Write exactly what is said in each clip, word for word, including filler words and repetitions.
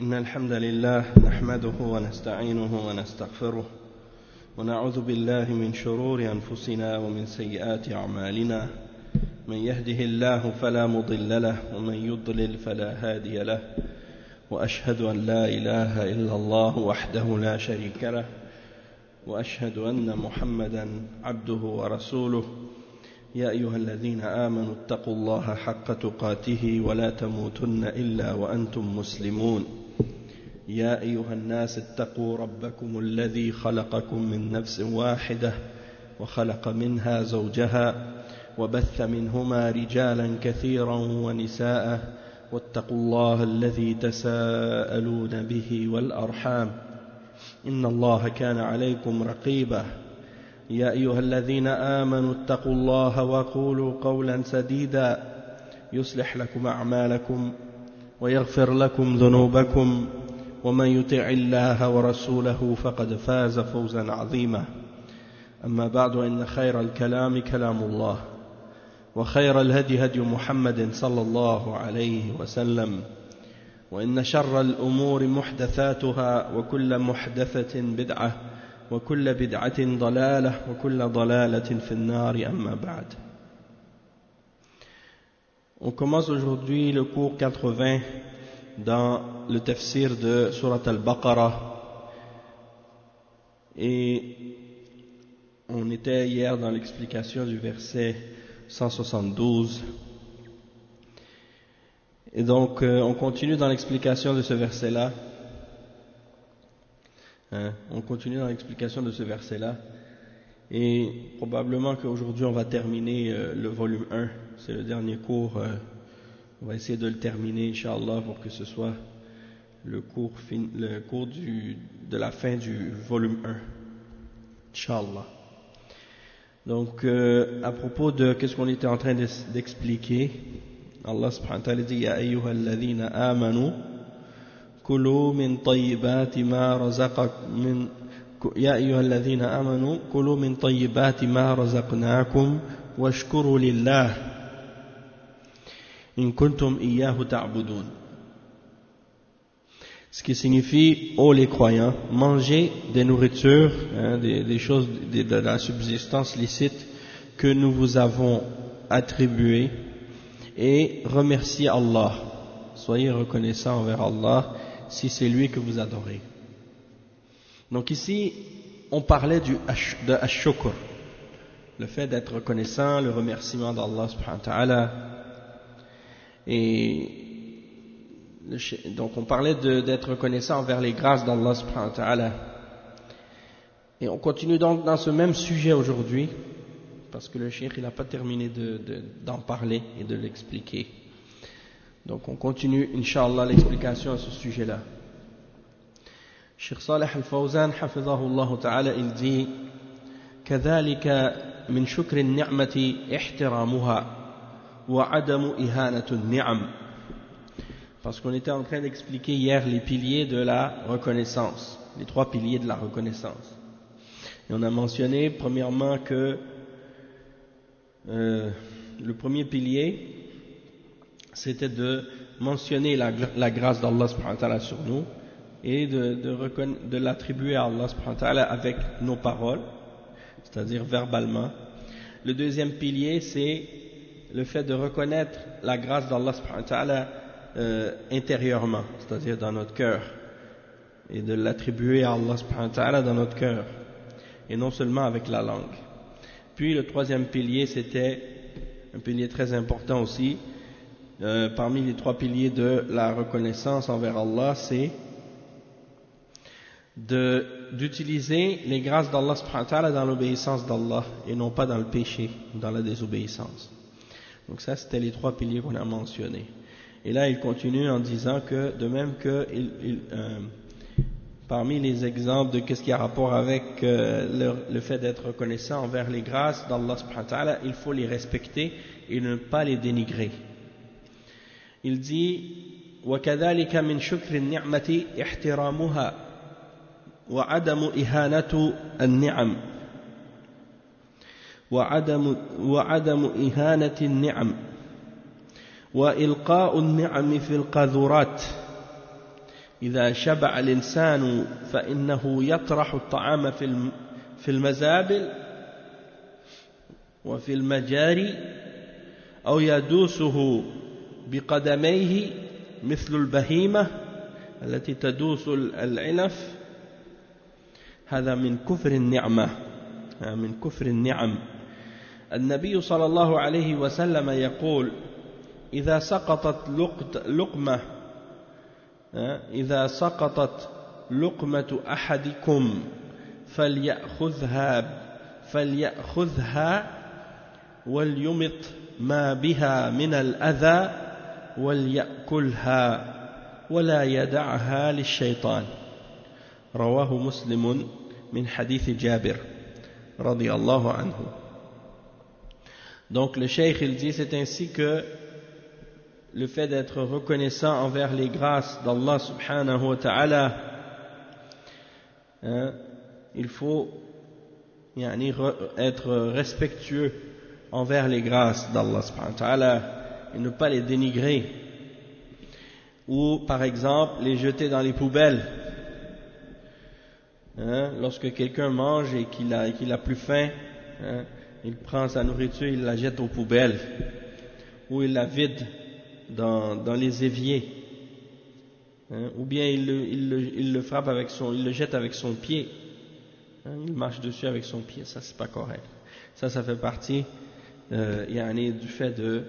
إن الحمد لله نحمده ونستعينه ونستغفره ونعوذ بالله من شرور أنفسنا ومن سيئات أعمالنا من يهده الله فلا مضل له ومن يضلل فلا هادي له وأشهد أن لا إله إلا الله وحده لا شريك له وأشهد أن محمدا عبده ورسوله يا أيها الذين آمنوا اتقوا الله حق تقاته ولا تموتن إلا وأنتم مسلمون يا أيها الناس اتقوا ربكم الذي خلقكم من نفس واحدة وخلق منها زوجها وبث منهما رجالا كثيرا ونساء واتقوا الله الذي تساءلون به والأرحام إن الله كان عليكم رقيبا يا أيها الذين آمنوا اتقوا الله وقولوا قولا سديدا يصلح لكم أعمالكم ويغفر لكم ذنوبكم ومن يطع الله ورسوله فقد فاز فوزا عظيما أما بعد إن خير الكلام كلام الله وخير الهدي هدي محمد صلى الله عليه وسلم وإن شر الأمور محدثاتها وكل محدثة بدعة وكل بدعة ضلالة وكل ضلالة في النار أما بعد. On commence aujourd'hui le cours quatre-vingts dans le tafsir de Surat Al-Baqarah et on était hier dans l'explication du verset cent soixante-douze et donc euh, on continue dans l'explication de ce verset-là. Hein, on continue dans l'explication de ce verset-là et probablement qu'aujourd'hui on va terminer euh, le volume un, c'est le dernier cours, euh, on va essayer de le terminer Inch'Allah pour que ce soit le cours, fin, le cours du, de la fin du volume un, Inch'Allah. Donc euh, à propos de qu'est-ce qu'on était en train d'expliquer, Allah subhanahu wa ta'ala dit Ya ayyuhal ladhina amanu كلوا من طيبات ما رزق من يا أيها الذين آمنوا كلوا من طيبات ما رزقناكم واشكروا لله إن كنتم إياه تعبدون. Ce qui signifie, ô les croyants, mangez des nourritures, hein, des, des choses de, de la subsistance licite que nous vous avons attribuées et remerciez Allah. Soyez reconnaissants envers Allah si c'est lui que vous adorez. Donc ici, on parlait du de ash-shukr, le fait d'être reconnaissant, le remerciement d'Allah subhanahu wa ta'ala. Et donc on parlait d'être reconnaissant envers les grâces d'Allah subhanahu wa ta'ala. Et on continue donc dans ce même sujet aujourd'hui, parce que le cheikh il n'a pas terminé de, de, d'en parler et de l'expliquer. Donc on continue, Inch'Allah, l'explication à ce sujet-là. Cheikh Salih Al-Fawzan, hafidhahullah ta'ala, il dit كذلك من شكر النعمة احترامها وعدم إهانة النعم. Parce qu'on était en train d'expliquer hier les piliers de la reconnaissance, les trois piliers de la reconnaissance. Et on a mentionné premièrement que euh, le premier pilier c'était de mentionner la, la grâce d'Allah subhanahu wa ta'ala sur nous et de, de, de l'attribuer à Allah subhanahu wa ta'ala avec nos paroles, c'est-à-dire verbalement. Le deuxième pilier, c'est le fait de reconnaître la grâce d'Allah subhanahu wa ta'ala euh, intérieurement, c'est-à-dire dans notre cœur, et de l'attribuer à Allah subhanahu wa ta'ala dans notre cœur, et non seulement avec la langue. Puis le troisième pilier, c'était un pilier très important aussi, Euh, parmi les trois piliers de la reconnaissance envers Allah, c'est d'utiliser les grâces d'Allah subhanahu wa ta'ala dans l'obéissance d'Allah et non pas dans le péché, dans la désobéissance. Donc ça c'était les trois piliers qu'on a mentionnés. Et là il continue en disant que de même que il, il, euh, parmi les exemples de qu'est-ce qui a rapport avec euh, le, le fait d'être reconnaissant envers les grâces d'Allah subhanahu wa ta'ala, il faut les respecter et ne pas les dénigrer. Il dit وكذلك من شكر النعمة احترامها وعدم إهانة النعم وعدم وعدم إهانة النعم وإلقاء النعم في القاذورات إذا شبع الإنسان فإنه يطرح الطعام في المزابل وفي المجاري أو يدوسه بقدميه مثل البهيمة التي تدوس العلف. هذا من كفر النعمة، من كفر النعم. النبي صلى الله عليه وسلم يقول: إذا سقطت لقمة إذا سقطت لقمة أحدكم فليأخذها فليأخذها وليمط ما بها من الأذى وليأكلها ولا يدعها للشيطان. رواه مسلم من حديث جابر رضي الله عنه. Donc le cheikh il dit, c'est ainsi que le fait d'être reconnaissant envers les grâces d'Allah subhanahu wa ta'ala, hein, il faut yani, être respectueux envers les grâces d'Allah subhanahu wa ta'ala et ne pas les dénigrer, ou par exemple les jeter dans les poubelles. Hein, lorsque quelqu'un mange et qu'il a, qu'il a plus faim, hein, il prend sa nourriture, il la jette aux poubelles, ou il la vide dans, dans les éviers, hein, ou bien il le, il, le, il le frappe avec son, il le jette avec son pied, hein, il marche dessus avec son pied. Ça c'est pas correct. Ça, ça fait partie euh, yani, du fait de,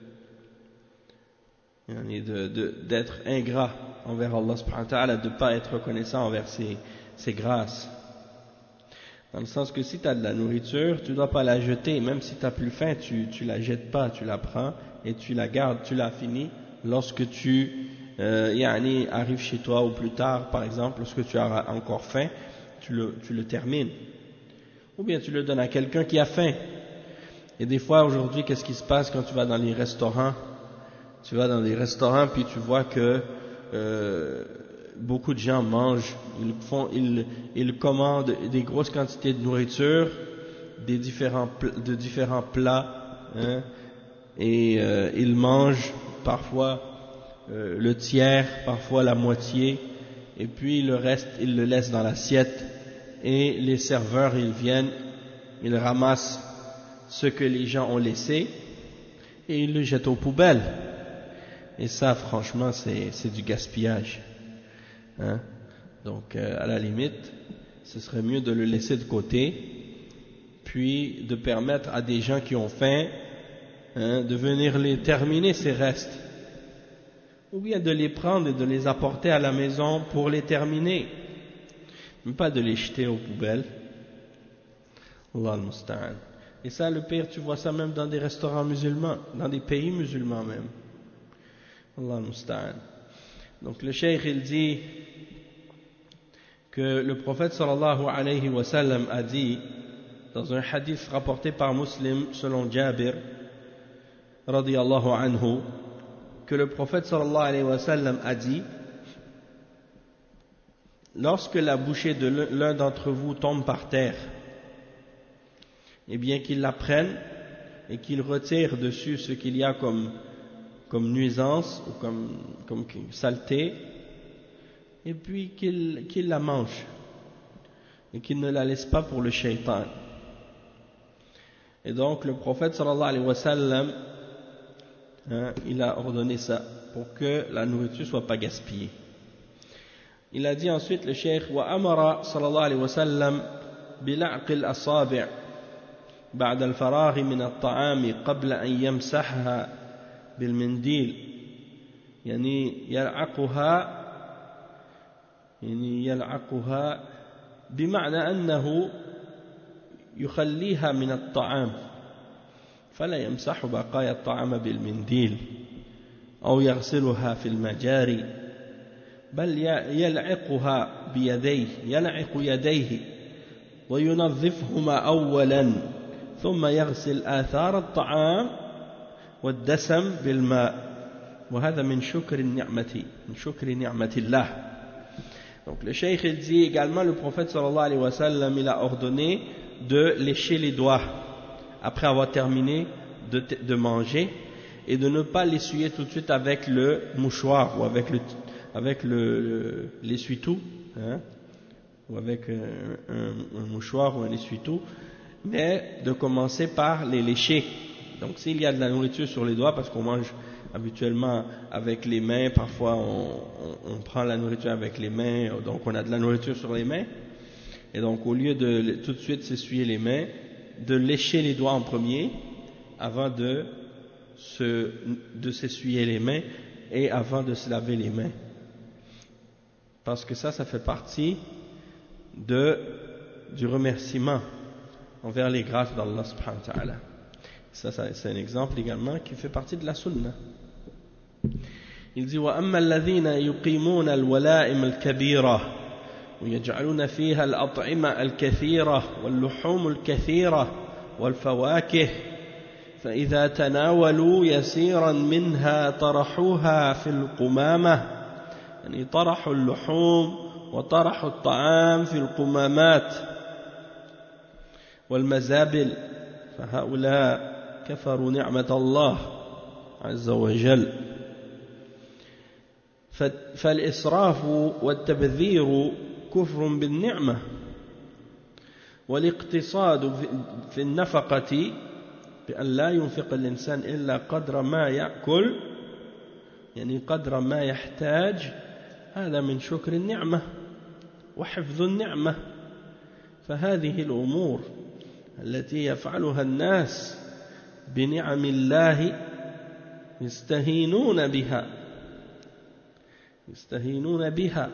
yani, de, de d'être ingrat envers Allah subhanahu wa ta'ala, de ne pas être reconnaissant envers ses, ses grâces. Dans le sens que si tu as de la nourriture, tu ne dois pas la jeter, même si tu n'as plus faim, tu ne la jettes pas, tu la prends et tu la gardes, tu la finis lorsque tu euh, yani, arrives chez toi ou plus tard, par exemple, lorsque tu as encore faim, tu le, tu le termines. Ou bien tu le donnes à quelqu'un qui a faim. Et des fois aujourd'hui, qu'est-ce qui se passe quand tu vas dans les restaurants? Tu vas dans les restaurants puis tu vois que euh, beaucoup de gens mangent, ils, font, ils, ils commandent des grosses quantités de nourriture, des différents, de différents plats, hein, et euh, ils mangent parfois euh, le tiers, parfois la moitié, et puis le reste ils le laissent dans l'assiette, et les serveurs ils viennent, ils ramassent ce que les gens ont laissé et ils le jettent aux poubelles. Et ça franchement c'est, c'est du gaspillage. Hein? Donc euh, à la limite ce serait mieux de le laisser de côté, puis de permettre à des gens qui ont faim, hein, de venir les terminer ces restes, ou bien de les prendre et de les apporter à la maison pour les terminer, mais pas de les jeter aux poubelles. Allah al-Musta'an. Et ça, le pire, tu vois ça même dans des restaurants musulmans, dans des pays musulmans même. Allah al-Musta'an. Donc le cheikh il dit que le prophète sallallahu alayhi wa sallam a dit dans un hadith rapporté par Muslim selon Jabir radiyallahu anhu, que le prophète sallallahu alayhi wa sallam a dit: lorsque la bouchée de l'un d'entre vous tombe par terre, eh bien qu'il la prenne et qu'il retire dessus ce qu'il y a comme, comme nuisance ou comme, comme saleté, et puis qu'il, qu'il la mange et qu'il ne la laisse pas pour le shaitan. Et donc le prophète sallallahu alayhi wa sallam, hein, il a ordonné ça pour que la nourriture ne soit pas gaspillée. Il a dit ensuite le cheikh: wa amara sallallahu alayhi wa sallam bil'aqi al-asabi' بعد الفراغ من الطعام قبل أن يمسحها بالمنديل، يعني يلعقها يعني يلعقها بمعنى أنه يخليها من الطعام فلا يمسح بقايا الطعام بالمنديل أو يغسلها في المجاري، بل يلعقها بيديه يلعق يديه وينظفهما أولا ثم يغسل آثار الطعام والدسم بالماء وهذا من شكر النعمة من شكر نعمة الله. Donc le cheikh il dit également, le prophète sallallahu alayhi wa sallam il a ordonné de lécher les doigts après avoir terminé de, de manger et de ne pas l'essuyer tout de suite avec le mouchoir ou avec le, avec le, le, l'essuie-tout, hein, ou avec un, un, un mouchoir ou un essuie-tout, mais de commencer par les lécher. Donc s'il y a de la nourriture sur les doigts, parce qu'on mange habituellement avec les mains, parfois on, on, on prend la nourriture avec les mains, donc on a de la nourriture sur les mains, et donc au lieu de tout de suite s'essuyer les mains, de lécher les doigts en premier, avant de, se, de s'essuyer les mains, et avant de se laver les mains. Parce que ça, ça fait partie de, du remerciement envers les grâces d'Allah subhanahu wa ta'ala. Ça, ça c'est un exemple également qui fait partie de la sunna. Il dit وَأَمَّا الَّذِينَ يُقِيمُونَ الْوَلَائِمَ الْكَبِيرَةَ ويجعلون فيها الأطعمة الكثيرة واللحوم الكثيرة والفواكه فإذا تناولوا يسيرا منها طرحوها في القمامة، يعني طرحوا اللحوم وطرحوا الطعام في القمامات والمزابل، فهؤلاء كفروا نعمة الله عز وجل. فالإسراف والتبذير كفر بالنعمة، والاقتصاد في النفقة بأن لا ينفق الإنسان إلا قدر ما يأكل، يعني قدر ما يحتاج، هذا من شكر النعمة وحفظ النعمة. فهذه الأمور التي يفعلها الناس بنعم الله يستهينون بها يستهينون بها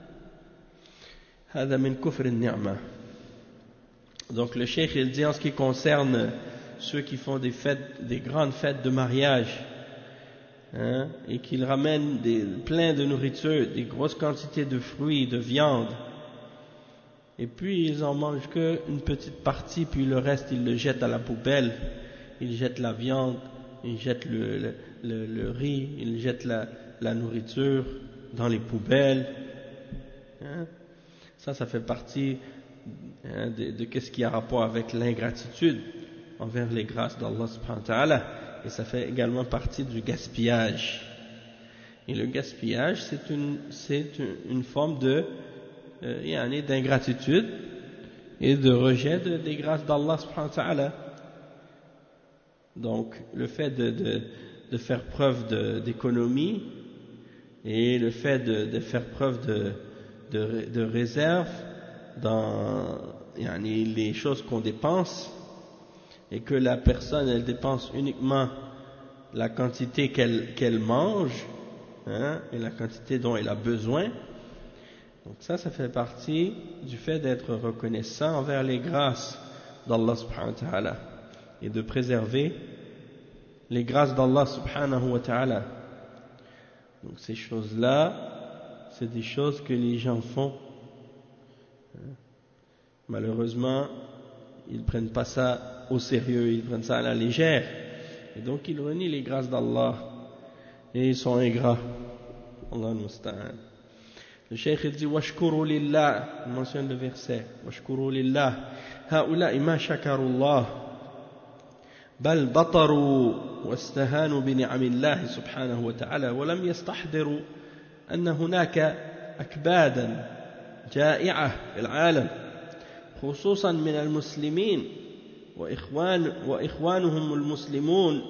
هذا من كفر النعمة. Donc le cheikh il dit en ce qui concerne ceux qui font des fêtes, des grandes fêtes de mariage, hein, et qu'ils ramènent des, plein de nourriture, des grosses quantités de fruits, de viande, et puis ils en mangent qu'une petite partie, puis le reste ils le jettent à la poubelle. Ils jettent la viande, ils jettent le, le, le, le riz, ils jettent la, la nourriture dans les poubelles, hein. Ça, ça fait partie, hein, de, de, de ce qui a rapport avec l'ingratitude envers les grâces d'Allah subhanahu wa ta'ala, et ça fait également partie du gaspillage. Et le gaspillage, c'est une, c'est une, une forme de, euh, d'ingratitude et de rejet de, des grâces d'Allah subhanahu wa ta'ala. Donc, le fait de, de, de faire preuve de, d'économie et le fait de, de faire preuve de, de, de réserve dans yani, les choses qu'on dépense, et que la personne elle dépense uniquement la quantité qu'elle, qu'elle mange, hein, et la quantité dont elle a besoin. Donc ça, ça fait partie du fait d'être reconnaissant envers les grâces d'Allah subhanahu wa ta'ala et de préserver les grâces d'Allah subhanahu wa ta'ala. Donc ces choses-là, c'est des choses que les gens font. Malheureusement, ils ne prennent pas ça au sérieux, ils prennent ça à la légère. Et donc ils renient les grâces d'Allah et ils sont ingrats. Allah musta'an. Le cheikh il dit washkuru lillah, il mentionne le verset washkuru lillah haula'i ma shakarullah بل بطروا واستهانوا بنعم الله سبحانه وتعالى ولم يستحضروا أن هناك أكبادا جائعة في العالم خصوصا من المسلمين وإخوان وإخوانهم المسلمون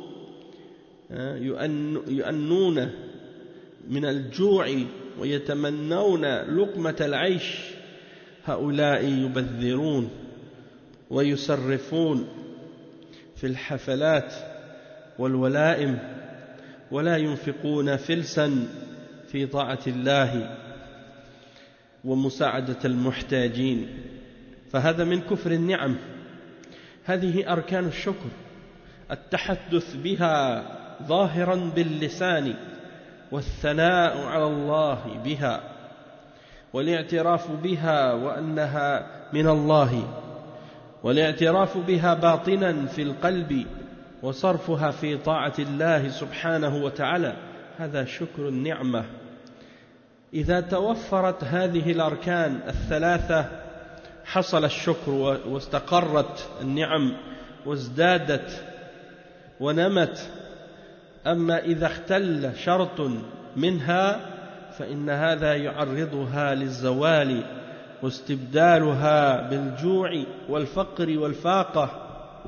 يؤنون من الجوع ويتمنون لقمة العيش. هؤلاء يبذرون ويسرفون في الحفلات والولائم ولا ينفقون فلسا في طاعة الله ومساعدة المحتاجين، فهذا من كفر النعم. هذه أركان الشكر، التحدث بها ظاهرا باللسان والثناء على الله بها والاعتراف بها وأنها من الله، والاعتراف بها باطنا في القلب وصرفها في طاعة الله سبحانه وتعالى، هذا شكر النعمة. إذا توفرت هذه الأركان الثلاثة حصل الشكر واستقرت النعم وازدادت ونمت. أما إذا اختل شرط منها فإن هذا يعرضها للزوال واستبدالها بالجوع والفقر والفاقة.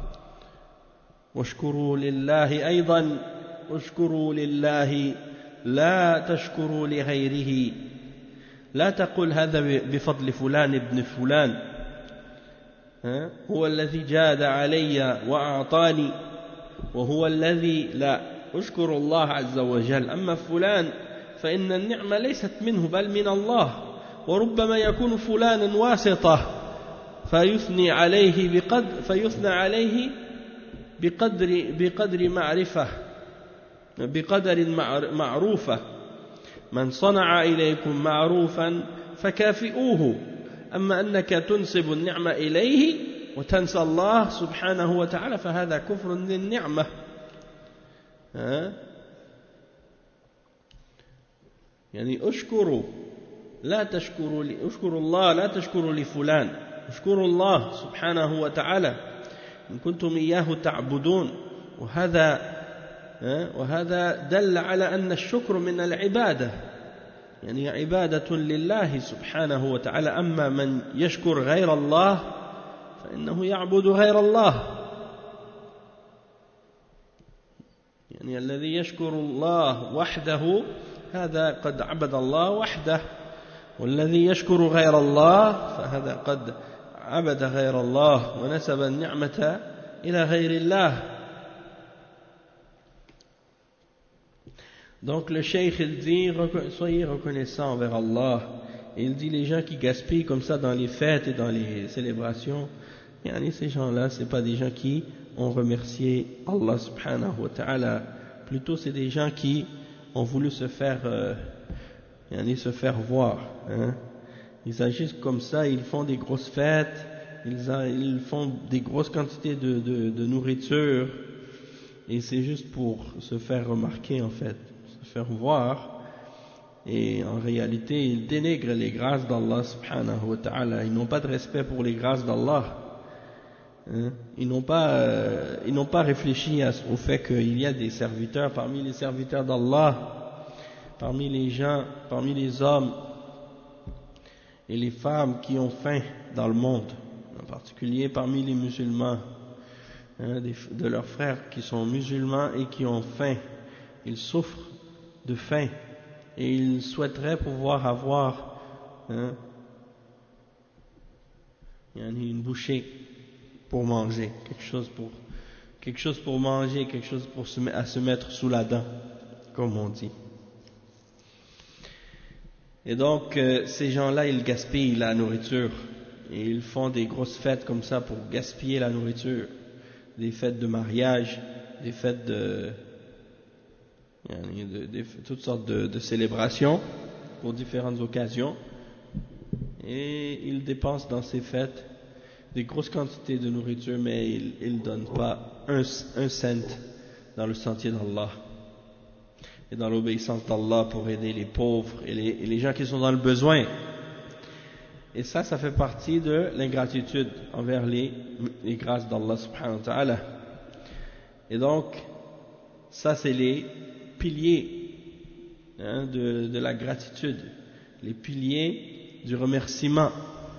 واشكروا لله أيضا واشكروا لله لا تشكروا لغيره. لا تقل هذا بفضل فلان ابن فلان، هو الذي جاد علي وأعطاني وهو الذي، لا، اشكر الله عز وجل. أما فلان فإن النعمة ليست منه بل من الله، وربما يكون فلانا واسطة فيثني عليه بقدر فيثنى عليه بقدر بقدر معرفة بقدر معروفة. من صنع إليكم معروفا فكافئوه. أما أنك تنسب النعمة إليه وتنسى الله سبحانه وتعالى فهذا كفر للنعمة. يعني اشكروا لا تشكروا لي، اشكروا الله لا تشكروا لفلان، اشكروا الله سبحانه وتعالى إن كنتم إياه تعبدون. وهذا وهذا دل على أن الشكر من العبادة، يعني عبادة لله سبحانه وتعالى. أما من يشكر غير الله فإنه يعبد غير الله. يعني الذي يشكر الله وحده هذا قد عبد الله وحده، والذي يشكر غير الله فهذا قد عبد غير الله ونسب النعمة إلى غير الله. Donc le cheikh il dit soyez reconnaissants envers Allah. Et il dit les gens qui gaspillent comme ça dans les fêtes et dans les célébrations, yani ces gens-là c'est pas des gens qui ont remercié Allah subhanahu wa ta'ala, plutôt c'est des gens qui ont voulu se faire euh, yani se faire voir, hein. Ils agissent comme ça, ils font des grosses fêtes, ils, a, ils font des grosses quantités de, de, de nourriture, et c'est juste pour se faire remarquer en fait, se faire voir. Et en réalité ils dénigrent les grâces d'Allah subhanahu wa ta'ala. Ils n'ont pas de respect pour les grâces d'Allah, hein. Ils n'ont pas, euh, ils n'ont pas réfléchi à, au fait qu'il y a des serviteurs parmi les serviteurs d'Allah, parmi les gens, parmi les hommes et les femmes qui ont faim dans le monde, en particulier parmi les musulmans, hein, des, de leurs frères qui sont musulmans et qui ont faim. Ils souffrent de faim et ils souhaiteraient pouvoir avoir, hein, une bouchée pour manger, quelque chose pour, quelque chose pour manger, quelque chose pour se, à se mettre sous la dent, comme on dit. Et donc euh, ces gens-là ils gaspillent la nourriture et ils font des grosses fêtes comme ça pour gaspiller la nourriture, des fêtes de mariage, des fêtes de, de, de, de toutes sortes de, de célébrations pour différentes occasions, et ils dépensent dans ces fêtes des grosses quantités de nourriture, mais ils ne donnent pas un, un cent dans le sentier d'Allah et dans l'obéissance d'Allah pour aider les pauvres et les, et les gens qui sont dans le besoin. Et ça, ça fait partie de l'ingratitude envers les, les grâces d'Allah subhanahu wa ta'ala. Et donc, ça c'est les piliers, hein, de, de la gratitude, les piliers du remerciement.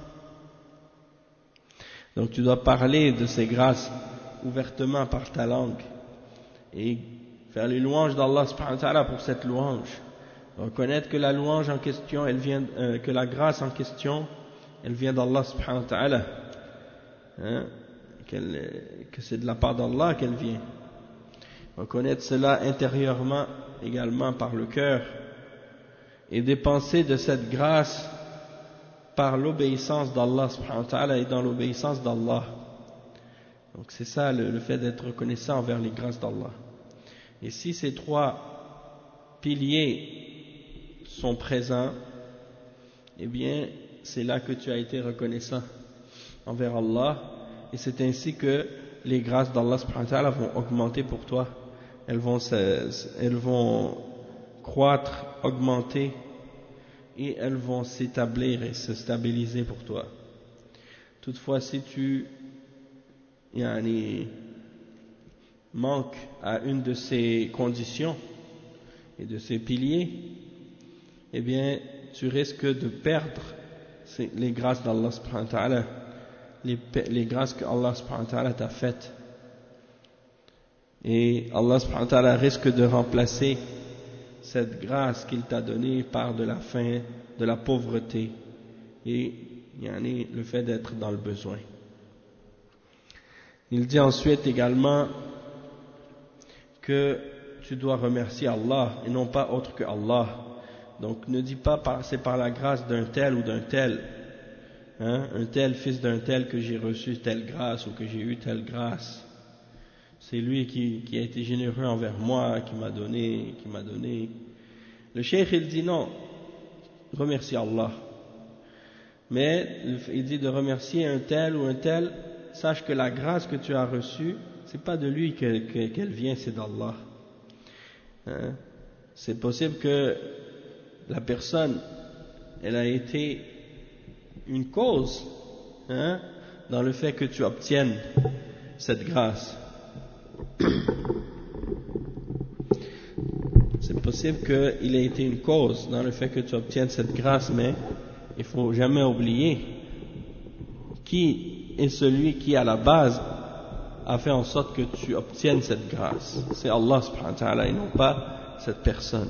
Donc tu dois parler de ces grâces ouvertement par ta langue et faire les louanges d'Allah subhanahu wa ta'ala pour cette louange. Reconnaître que la louange en question, elle vient, euh, que la grâce en question, elle vient d'Allah subhanahu wa ta'ala, hein, que c'est de la part d'Allah qu'elle vient. Reconnaître cela intérieurement également par le cœur et dépenser de cette grâce par l'obéissance d'Allah subhanahu wa ta'ala et dans l'obéissance d'Allah. Donc c'est ça le, le fait d'être reconnaissant envers les grâces d'Allah. Et si ces trois piliers sont présents, eh bien c'est là que tu as été reconnaissant envers Allah, et c'est ainsi que les grâces d'Allah subhanahu wa ta'ala vont augmenter pour toi. Elles vont, elles vont croître, augmenter, et elles vont s'établir et se stabiliser pour toi. Toutefois, si tu yani, manques à une de ces conditions et de ces piliers, eh bien, tu risques de perdre les grâces d'Allah subhanahu wa ta'ala, les, les grâces que Allah subhanahu wa ta'ala t'a faites. Et Allah subhanahu wa ta'ala risque de remplacer cette grâce qu'il t'a donnée par de la faim, de la pauvreté et yani, le fait d'être dans le besoin. Il dit ensuite également que tu dois remercier Allah et non pas autre que Allah. Donc ne dis pas c'est par la grâce d'un tel ou d'un tel, hein, un tel fils d'un tel que j'ai reçu telle grâce ou que j'ai eu telle grâce. C'est lui qui, qui a été généreux envers moi, qui m'a donné, qui m'a donné. Le cheikh il dit non, remercie Allah. Mais il dit de remercier un tel ou un tel, sache que la grâce que tu as reçue, c'est pas de lui qu'elle que, qu'elle vient, c'est d'Allah. Hein? C'est possible que la personne, elle a été une cause, hein, dans le fait que tu obtiennes cette grâce. C'est possible qu'il ait été une cause dans le fait que tu obtiennes cette grâce, mais il faut jamais oublier qui est celui qui à la base a fait en sorte que tu obtiennes cette grâce. C'est Allah subhanahu wa ta'ala et non pas cette personne.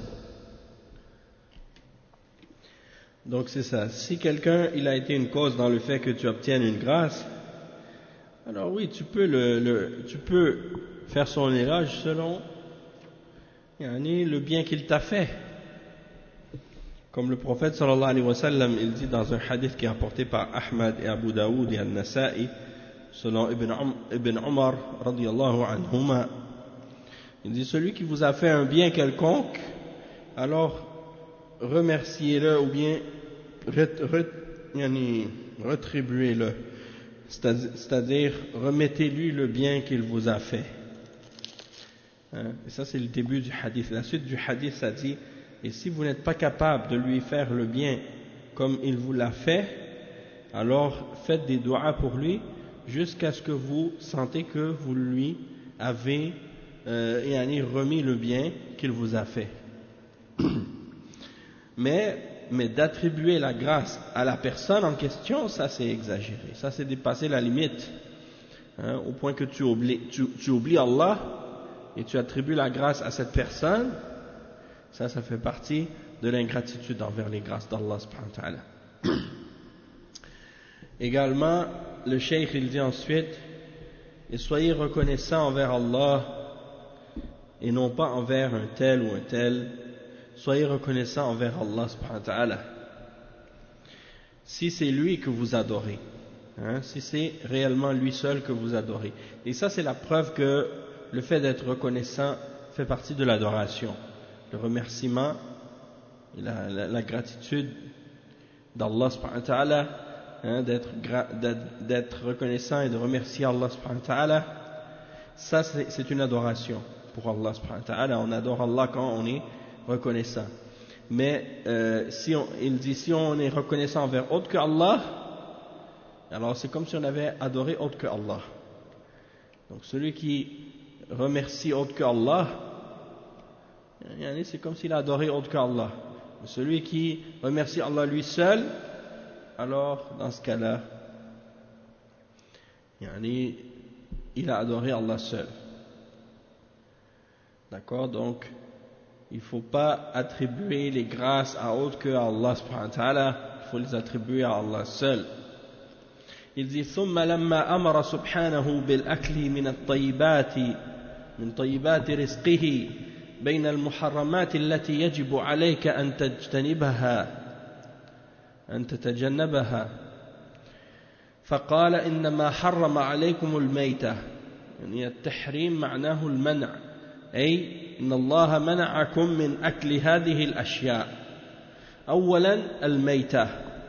Donc c'est ça. Si quelqu'un il a été une cause dans le fait que tu obtiennes une grâce, alors oui, tu peux le, le tu peux faire son éloge selon yani, le bien qu'il t'a fait. Comme le prophète sallallahu alayhi wa sallam, il dit dans un hadith qui est rapporté par Ahmad et Abu Daoud et Al-Nasa'i, selon Ibn, um, Ibn Umar radiyallahu anhuma, il dit celui qui vous a fait un bien quelconque, alors remerciez-le ou bien ret, ret, yani, retribuez-le, c'est-à-dire remettez-lui le bien qu'il vous a fait. Hein? Et ça c'est le début du hadith. La suite du hadith ça dit et si vous n'êtes pas capable de lui faire le bien comme il vous l'a fait, alors faites des doigts pour lui jusqu'à ce que vous sentez que vous lui avez euh, yani, remis le bien qu'il vous a fait. Mais, mais d'attribuer la grâce à la personne en question, ça c'est exagéré, ça c'est dépasser la limite, hein, au point que tu oublies, tu, tu oublies Allah et tu attribues la grâce à cette personne. Ça, ça fait partie de l'ingratitude envers les grâces d'Allah subhanahu wa ta'ala. Également, le cheikh il dit ensuite, et soyez reconnaissants envers Allah et non pas envers un tel ou un tel. Soyez reconnaissants envers Allah subhanahu wa ta'ala. Si c'est lui que vous adorez, hein, si c'est réellement lui seul que vous adorez. Et ça c'est la preuve que le fait d'être reconnaissant fait partie de l'adoration. Le remerciement, la, la, la gratitude d'Allah subhanahu wa ta'ala, hein, d'être, d'être reconnaissant et de remercier Allah subhanahu wa ta'ala, ça c'est, c'est une adoration pour Allah subhanahu wa ta'ala. On adore Allah quand on est reconnaissant. Mais euh, si on, il dit si on est reconnaissant envers autre que Allah, alors c'est comme si on avait adoré autre que Allah. Donc celui qui remercie autre que Allah, c'est comme s'il a adoré autre qu'Allah. Celui qui remercie Allah lui seul, alors dans ce cas-là, il a adoré Allah seul. D'accord? Donc, il ne faut pas attribuer les grâces à autre que Allah subhanahu wa ta'ala, il faut les attribuer à Allah seul. Il dit ثم لما أمر سبحانه بالأكل من الطيبات من طيبات رزقه بين المحرمات التي يجب عليك أن تجتنبها أن تتجنبها فقال إنما حرم عليكم الميتة يعني التحريم معناه المنع أي إن الله منعكم من أكل هذه الأشياء أولا الميتة.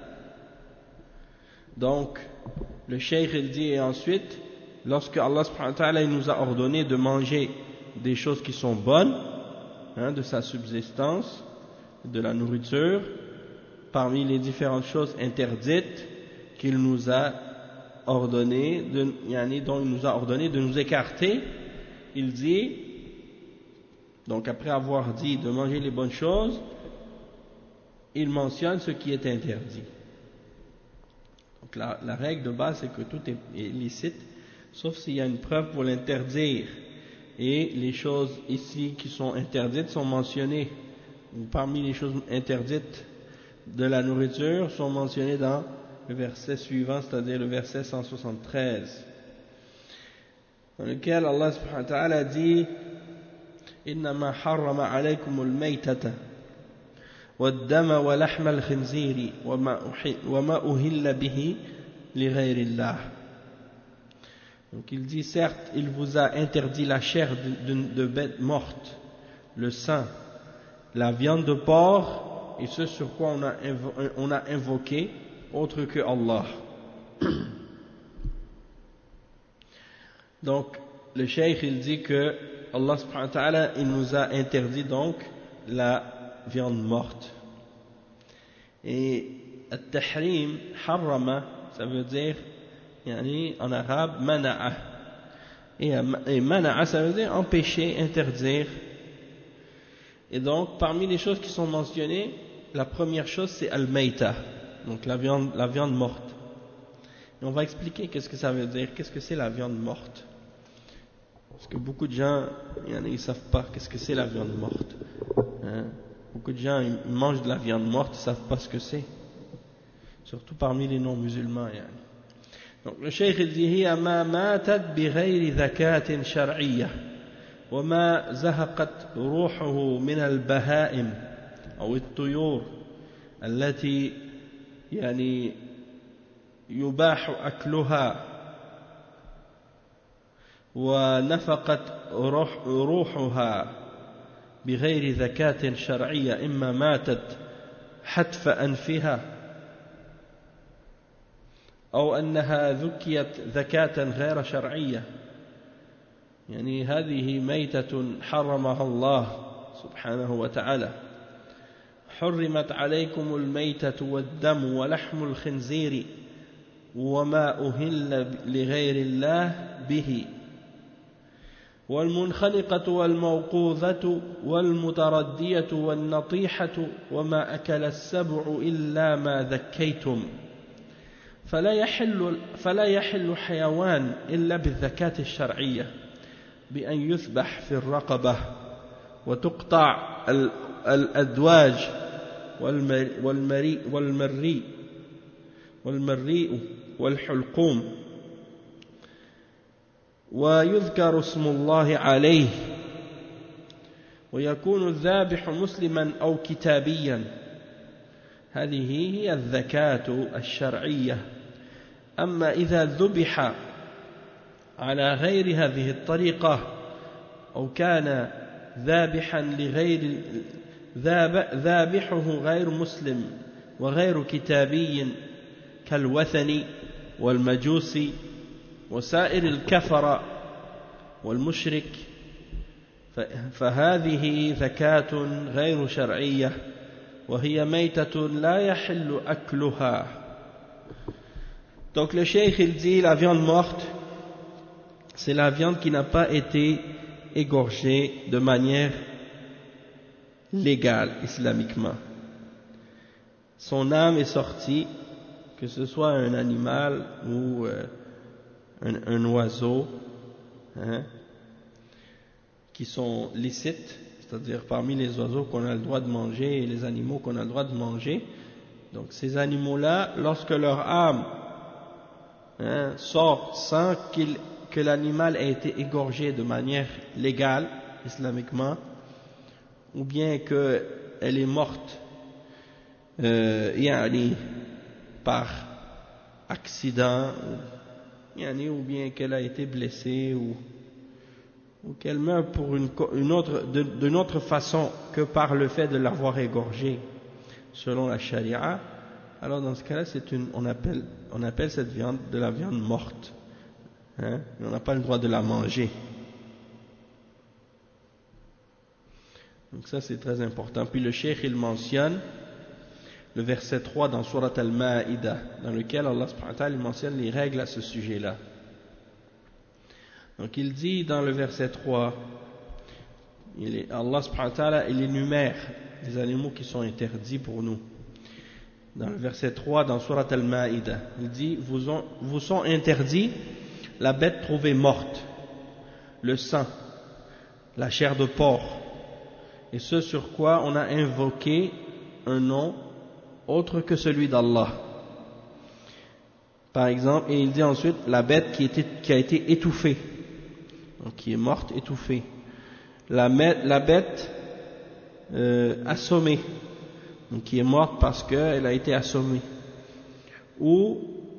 Donc le cheikh il dit et ensuite lorsque Allah subhanahu wa ta'ala nous a ordonné de manger des choses qui sont bonnes, hein, de sa subsistance, de la nourriture, parmi les différentes choses interdites qu'il nous a ordonné, de, yani, dont il nous a ordonné de nous écarter, il dit, donc après avoir dit de manger les bonnes choses, il mentionne ce qui est interdit. Donc la, la règle de base, c'est que tout est, est licite, sauf s'il y a une preuve pour l'interdire. Et les choses ici qui sont interdites sont mentionnées, ou parmi les choses interdites de la nourriture sont mentionnées dans le verset suivant, c'est-à-dire le verset cent soixante-treize, dans lequel Allah subhanahu wa ta'ala dit إنما حرم عليكم الميتة والدم ولحم الخنزير وما أهل به لغير الله. Donc il dit, certes, il vous a interdit la chair de, de, de bête morte, le sang, la viande de porc et ce sur quoi on a, on a invoqué autre que Allah. Donc le cheikh il dit que Allah subhanahu wa ta'ala il nous a interdit donc la viande morte. Et at-tahrim, harrama, ça veut dire yani, en arabe mana'a, et, et mana'a ça veut dire empêcher, interdire. Et donc parmi les choses qui sont mentionnées, la première chose c'est al-mayta, donc la viande, la viande morte. Et on va expliquer qu'est-ce que ça veut dire, qu'est-ce que c'est la viande morte, parce que beaucoup de gens yani, ils ne savent pas qu'est-ce que c'est la viande morte, hein? Beaucoup de gens ils mangent de la viande morte, ils ne savent pas ce que c'est, surtout parmi les non-musulmans yani. Donc le cheikh il dit هي ما ماتت بغير ذكاة شرعية وما زهقت روحه من البهائم أو الطيور التي يعني يباح أكلها ونفقت روح روحها بغير ذكاة شرعية إما ماتت حتف أنفها أو أنها ذكيت ذكاة غير شرعية، يعني هذه ميتة حرمها الله سبحانه وتعالى. حرمت عليكم الميتة والدم ولحم الخنزير وما أهل لغير الله به والمنخنقة والموقوذة والمتردية والنطيحة وما أكل السبع إلا ما ذكيتم فلا يحل, فلا يحل حيوان إلا بالذكاة الشرعية بأن يذبح في الرقبة وتقطع الأدواج والمريء والمريء والمريء والحلقوم ويذكر اسم الله عليه ويكون الذابح مسلما أو كتابيا. هذه هي الذكاة الشرعية. أما إذا ذبح على غير هذه الطريقة أو كان ذابحا لغير ذابحه غير مسلم وغير كتابي كالوثني والمجوسي وسائر الكفر والمشرك فهذه زكاة غير شرعية وهي ميتة لا يحل أكلها. Donc le cheikh il dit la viande morte c'est la viande qui n'a pas été égorgée de manière légale islamiquement. Son âme est sortie, que ce soit un animal ou euh, un, un oiseau, hein, qui sont licites, c'est-à-dire parmi les oiseaux qu'on a le droit de manger et les animaux qu'on a le droit de manger. Donc ces animaux-là, lorsque leur âme hein, sort sans qu'il, que l'animal ait été égorgé de manière légale, islamiquement, ou bien qu'elle est morte euh, yani, par accident, yani, ou bien qu'elle a été blessée, ou, ou qu'elle meurt pour une, une autre, d'une autre façon que par le fait de l'avoir égorgée, selon la charia, alors dans ce cas-là, c'est une, on appelle, on appelle cette viande de la viande morte. Hein, on n'a pas le droit de la manger. Donc ça c'est très important. Puis le cheikh il mentionne le verset trois dans Surat Al-Ma'ida, dans lequel Allah subhanahu wa ta'ala mentionne les règles à ce sujet-là. Donc il dit dans le verset trois, il est, Allah subhanahu wa ta'ala il énumère les animaux qui sont interdits pour nous. dans le verset trois, dans Surat Al-Ma'idah. Il dit, vous, ont, vous sont interdits la bête trouvée morte, le sang, la chair de porc, et ce sur quoi on a invoqué un nom autre que celui d'Allah. Par exemple, et il dit ensuite, la bête qui, était, qui a été étouffée, donc qui est morte, étouffée. La, la bête euh, assommée, donc qui est morte parce qu'elle a été assommée. Ou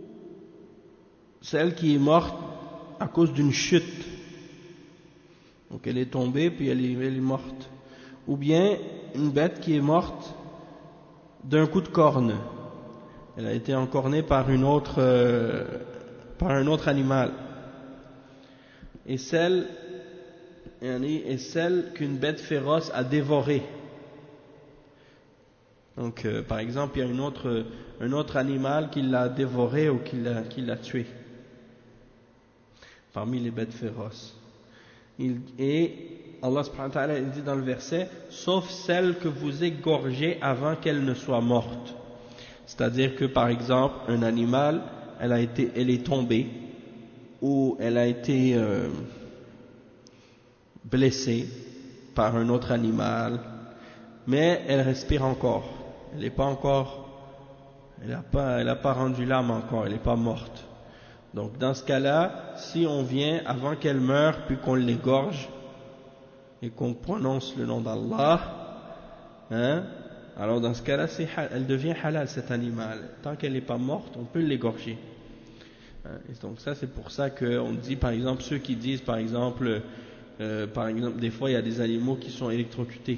celle qui est morte à cause d'une chute. Donc elle est tombée puis elle est, elle est morte. Ou bien une bête qui est morte d'un coup de corne. Elle a été encornée par une autre, euh, par un autre animal. Et celle, et celle qu'une bête féroce a dévorée. Donc, euh, par exemple, il y a une autre, un autre animal qui l'a dévoré ou qui l'a, qui l'a tué. Parmi les bêtes féroces. Il, et Allah subhanahu wa ta'ala dit dans le verset, sauf celle que vous égorgez avant qu'elle ne soit morte. C'est-à-dire que, par exemple, un animal, elle a été, elle est tombée, ou elle a été euh, blessée par un autre animal, mais elle respire encore. Elle n'est pas encore, elle n'a pas, elle n'a pas rendu l'âme encore, elle n'est pas morte. Donc dans ce cas-là, si on vient avant qu'elle meure, puis qu'on l'égorge, et qu'on prononce le nom d'Allah, hein, alors dans ce cas-là, c'est, elle devient halal cet animal. Tant qu'elle n'est pas morte, on peut l'égorger. Hein, et donc ça, c'est pour ça qu'on dit, par exemple, ceux qui disent, par exemple, euh, par exemple, des fois il y a des animaux qui sont électrocutés.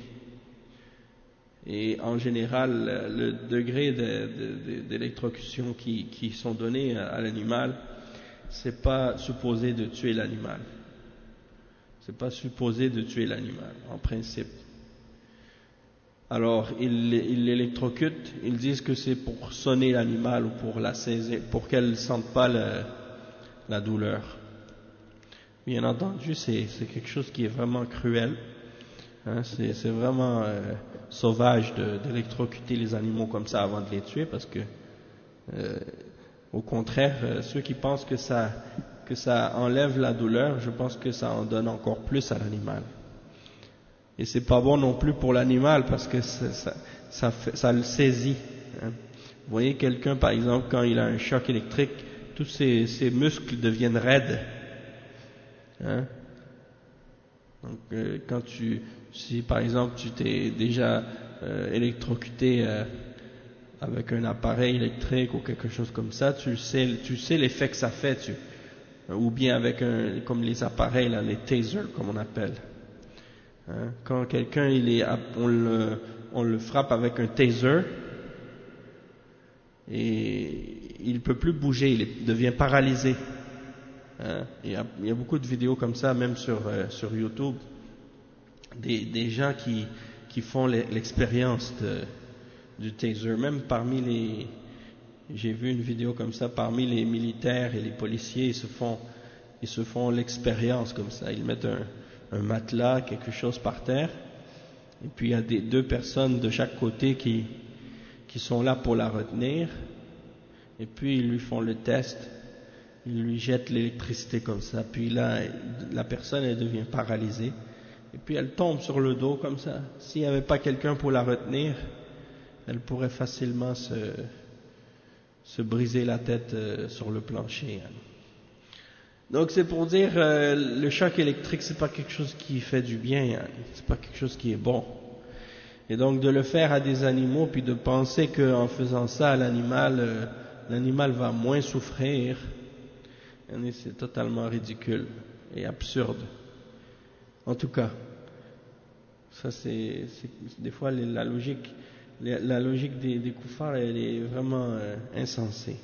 Et en général, le degré de, de, de, d'électrocution qui, qui sont donnés à, à l'animal, c'est pas supposé de tuer l'animal. C'est pas supposé de tuer l'animal, en principe. Alors, ils il l'électrocutent, ils disent que c'est pour sonner l'animal ou pour la saisir, pour qu'elle ne sente pas le, la douleur. Bien entendu, c'est, c'est quelque chose qui est vraiment cruel. Hein, c'est, c'est vraiment euh, sauvage de, d'électrocuter les animaux comme ça avant de les tuer, parce que, euh, au contraire, euh, ceux qui pensent que ça, que ça enlève la douleur, je pense que ça en donne encore plus à l'animal. Et c'est pas bon non plus pour l'animal, parce que ça, ça, ça, fait, ça le saisit. Hein. Vous voyez quelqu'un, par exemple, quand il a un choc électrique, tous ses, ses muscles deviennent raides. Hein. Donc, euh, quand tu, si par exemple tu t'es déjà euh, électrocuté euh, avec un appareil électrique ou quelque chose comme ça, tu sais, tu sais l'effet que ça fait, tu, ou bien avec un, comme les appareils là, les tasers comme on appelle. Hein, quand quelqu'un il est, on le, on le frappe avec un taser et il peut plus bouger, il est, devient paralysé. Hein, il, y a, il y a beaucoup de vidéos comme ça, même sur, euh, sur YouTube, des, des gens qui, qui font l'expérience de, du taser, même parmi les, j'ai vu une vidéo comme ça, parmi les militaires et les policiers, ils se font, ils se font l'expérience comme ça, ils mettent un, un matelas, quelque chose par terre, et puis il y a des, deux personnes de chaque côté qui, qui sont là pour la retenir, et puis ils lui font le test. Il lui jette l'électricité comme ça, puis là, la personne, elle devient paralysée, et puis elle tombe sur le dos comme ça. S'il n'y avait pas quelqu'un pour la retenir, elle pourrait facilement se, se briser la tête euh, sur le plancher. Donc c'est pour dire, euh, le choc électrique, c'est pas quelque chose qui fait du bien, hein. C'est pas quelque chose qui est bon. Et donc de le faire à des animaux, puis de penser qu'en faisant ça à l'animal, euh, l'animal va moins souffrir, c'est totalement ridicule et absurde. En tout cas, ça c'est, c'est des fois la logique, la logique des, des koufars, elle est vraiment euh, insensée.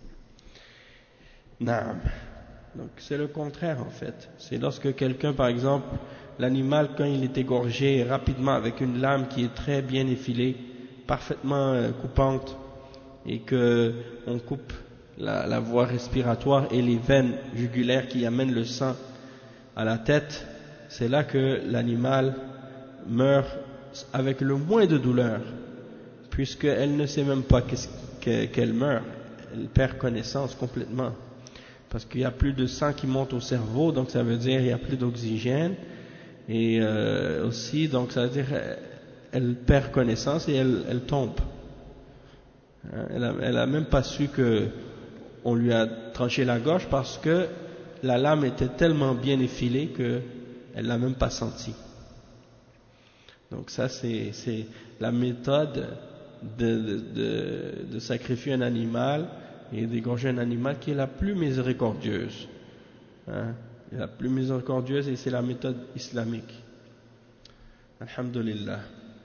Naam. Donc c'est le contraire en fait. C'est lorsque quelqu'un, par exemple, l'animal quand il est égorgé rapidement avec une lame qui est très bien effilée, parfaitement euh, coupante, et que on coupe La, la voie respiratoire et les veines jugulaires qui amènent le sang à la tête, c'est là que l'animal meurt avec le moins de douleur. puisqu'elle ne sait même pas qu'elle meurt, elle perd connaissance complètement. Parce qu'il n'y a plus de sang qui monte au cerveau, donc ça veut dire qu'il n'y a plus d'oxygène. Et euh, aussi, donc ça veut dire elle perd connaissance et elle, elle tombe. Elle a, elle a même pas su que on lui a tranché la gorge parce que la lame était tellement bien effilée que elle l'a même pas senti. Donc ça c'est, c'est la méthode de, de, de, de sacrifier un animal et d'égorger un animal qui est la plus miséricordieuse. Hein? La plus miséricordieuse et c'est la méthode islamique. Alhamdulillah.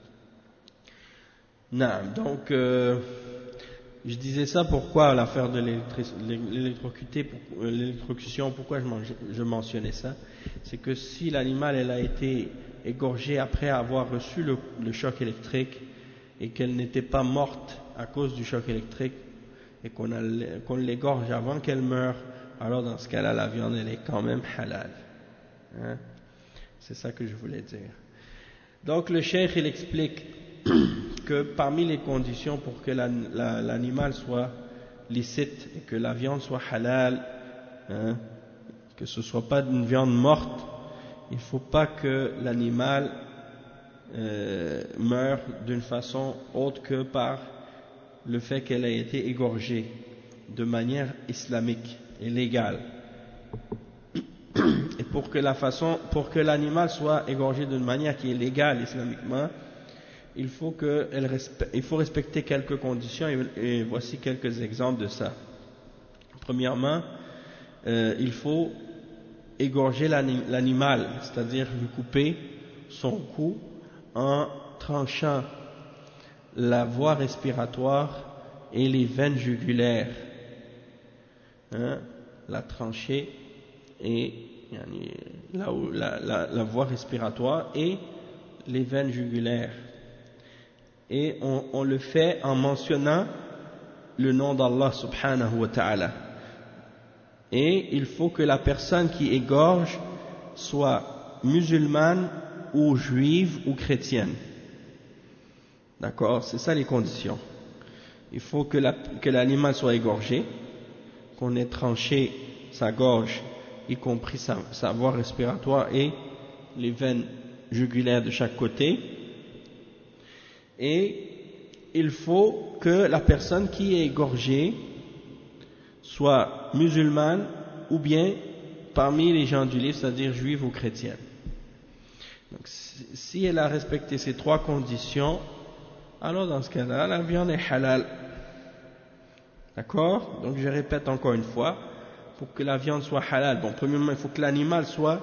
Non, donc euh, je disais ça pourquoi l'affaire de l'électrocution, pourquoi je, je mentionnais ça, c'est que si l'animal elle a été égorgée après avoir reçu le, le choc électrique et qu'elle n'était pas morte à cause du choc électrique et qu'on, a, qu'on l'égorge avant qu'elle meure, alors dans ce cas-là la viande elle est quand même halal. Hein? C'est ça que je voulais dire. Donc le cheikh il explique que parmi les conditions pour que la, la, l'animal soit licite et que la viande soit halal, hein, que ce ne soit pas une viande morte, il ne faut pas que l'animal euh, meure d'une façon autre que par le fait qu'elle ait été égorgée de manière islamique et légale. Et pour que la façon, pour que l'animal soit égorgé d'une manière qui est légale islamiquement, il faut que elle respecte, il faut respecter quelques conditions et, et voici quelques exemples de ça. Premièrement, euh, il faut égorger l'animal, c'est-à-dire lui couper son cou en tranchant la voie respiratoire et les veines jugulaires. Hein, la trancher et là où la, la, la voie respiratoire et les veines jugulaires. Et on, on le fait en mentionnant le nom d'Allah subhanahu wa ta'ala. Et il faut que la personne qui égorge soit musulmane ou juive ou chrétienne. D'accord? C'est ça les conditions. Il faut que, la, que l'animal soit égorgé, qu'on ait tranché sa gorge, y compris sa, sa voie respiratoire et les veines jugulaires de chaque côté. Et il faut que la personne qui est égorgée soit musulmane ou bien parmi les gens du livre, c'est-à-dire juive ou chrétienne. Donc, si elle a respecté ces trois conditions, alors dans ce cas-là, la viande est halal. D'accord? Donc je répète encore une fois, pour que la viande soit halal, bon, premièrement, il faut que l'animal soit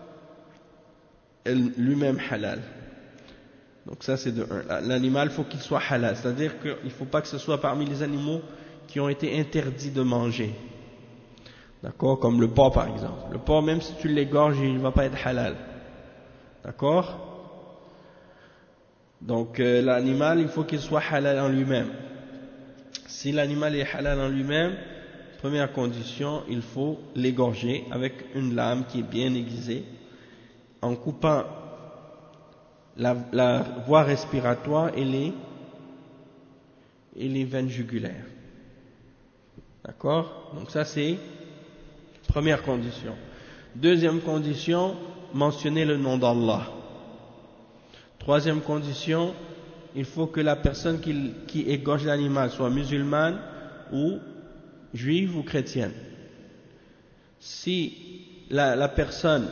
lui-même halal. Donc ça c'est de un. L'animal, il faut qu'il soit halal, c'est-à-dire qu'il ne faut pas que ce soit parmi les animaux qui ont été interdits de manger. D'accord? Comme le porc par exemple. Le porc, même si tu l'égorges, il ne va pas être halal. D'accord? Donc euh, l'animal, il faut qu'il soit halal en lui-même. Si l'animal est halal en lui-même, première condition, il faut l'égorger avec une lame qui est bien aiguisée, en coupant la, la voie respiratoire et les, et les veines jugulaires. D'accord? Donc ça c'est première condition. Deuxième condition, mentionner le nom d'Allah. Troisième condition, il faut que la personne qui, qui égorge l'animal soit musulmane ou juive ou chrétienne. Si la, la personne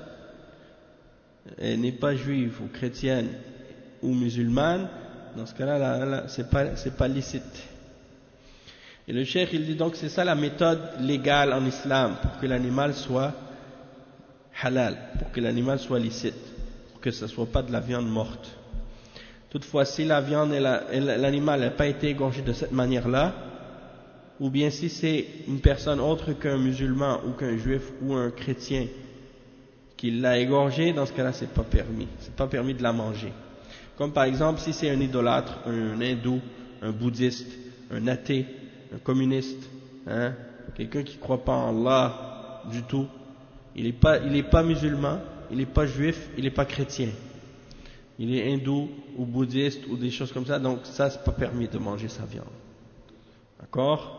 n'est pas juive ou chrétienne ou musulmane, dans ce cas-là, là, là, c'est pas, c'est pas licite. Et le cheikh, il dit donc c'est ça la méthode légale en islam pour que l'animal soit halal, pour que l'animal soit licite, pour que ce ne soit pas de la viande morte. Toutefois, si la viande et la, et l'animal n'a pas été égorgé de cette manière-là, ou bien si c'est une personne autre qu'un musulman ou qu'un juif ou un chrétien qui l'a égorgé, dans ce cas-là, c'est pas permis. C'est pas permis de la manger. Comme par exemple, si c'est un idolâtre, un hindou, un bouddhiste, un athée, un communiste, hein, quelqu'un qui ne croit pas en Allah du tout, il n'est pas, il n'est pas musulman, il n'est pas juif, il n'est pas chrétien. il est hindou ou bouddhiste ou des choses comme ça, donc ça c'est pas permis de manger sa viande. D'accord?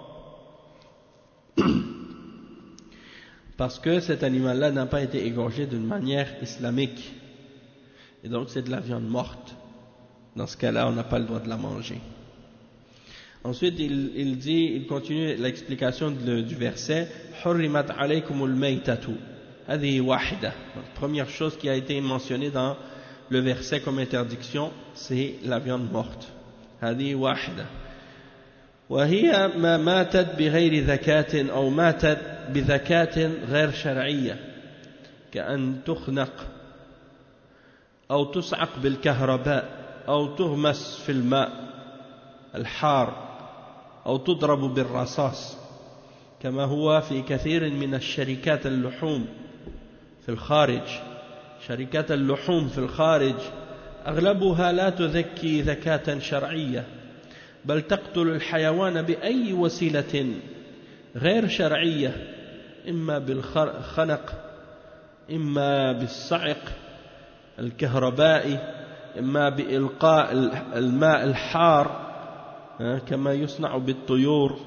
Parce que cet animal-là n'a pas été égorgé d'une manière islamique. Et donc c'est de la viande morte. Dans ce cas-là, on n'a pas le droit de la manger. Ensuite, il, il dit, il continue l'explication du verset Hurrimat alaykumul maytatu. Hadi wahida. Première chose qui a été mentionnée dans le verset comme interdiction, c'est la viande morte. Hadi wahida. وهي ما ماتت بغير ذكاة أو ماتت بذكاة غير شرعية كأن تخنق أو تصعق بالكهرباء أو تغمس في الماء الحار أو تضرب بالرصاص كما هو في كثير من الشركات اللحوم في الخارج. شركات اللحوم في الخارج أغلبها لا تذكي ذكاة شرعية بل تقتل الحيوان بأي وسيلة غير شرعية إما بالخنق إما بالصعق الكهربائي إما بإلقاء الماء الحار كما يصنع بالطيور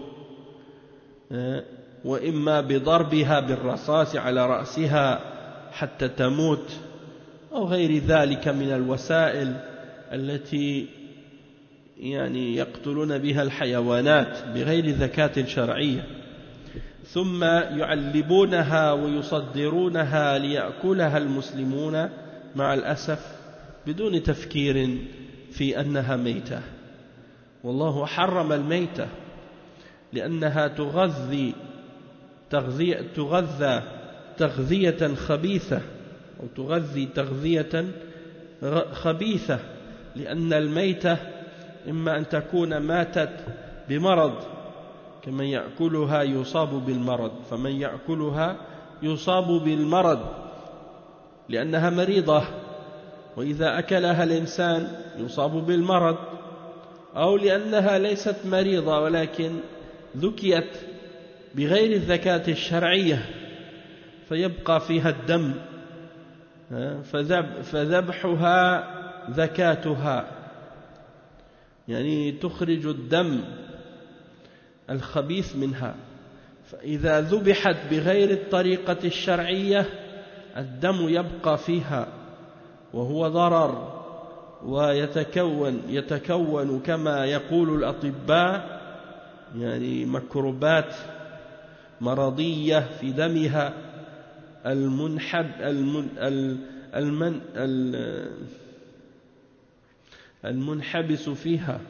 وإما بضربها بالرصاص على رأسها حتى تموت أو غير ذلك من الوسائل التي يعني يقتلون بها الحيوانات بغير ذكاة شرعية ثم يعلبونها ويصدرونها ليأكلها المسلمون مع الأسف بدون تفكير في أنها ميتة. والله حرم الميتة لأنها تغذي تغذية تغذى تغذية خبيثة أو تغذي تغذية خبيثة لأن الميتة إما أن تكون ماتت بمرض كمن يأكلها يصاب بالمرض فمن يأكلها يصاب بالمرض لأنها مريضة وإذا أكلها الإنسان يصاب بالمرض أو لأنها ليست مريضة ولكن ذكيت بغير الذكاة الشرعية فيبقى فيها الدم فذبحها ذكاتها يعني تخرج الدم الخبيث منها فإذا ذبحت بغير الطريقة الشرعية الدم يبقى فيها وهو ضرر ويتكون يتكون كما يقول الأطباء يعني ميكروبات مرضية في دمها المنحب المن المن المنحبس فيها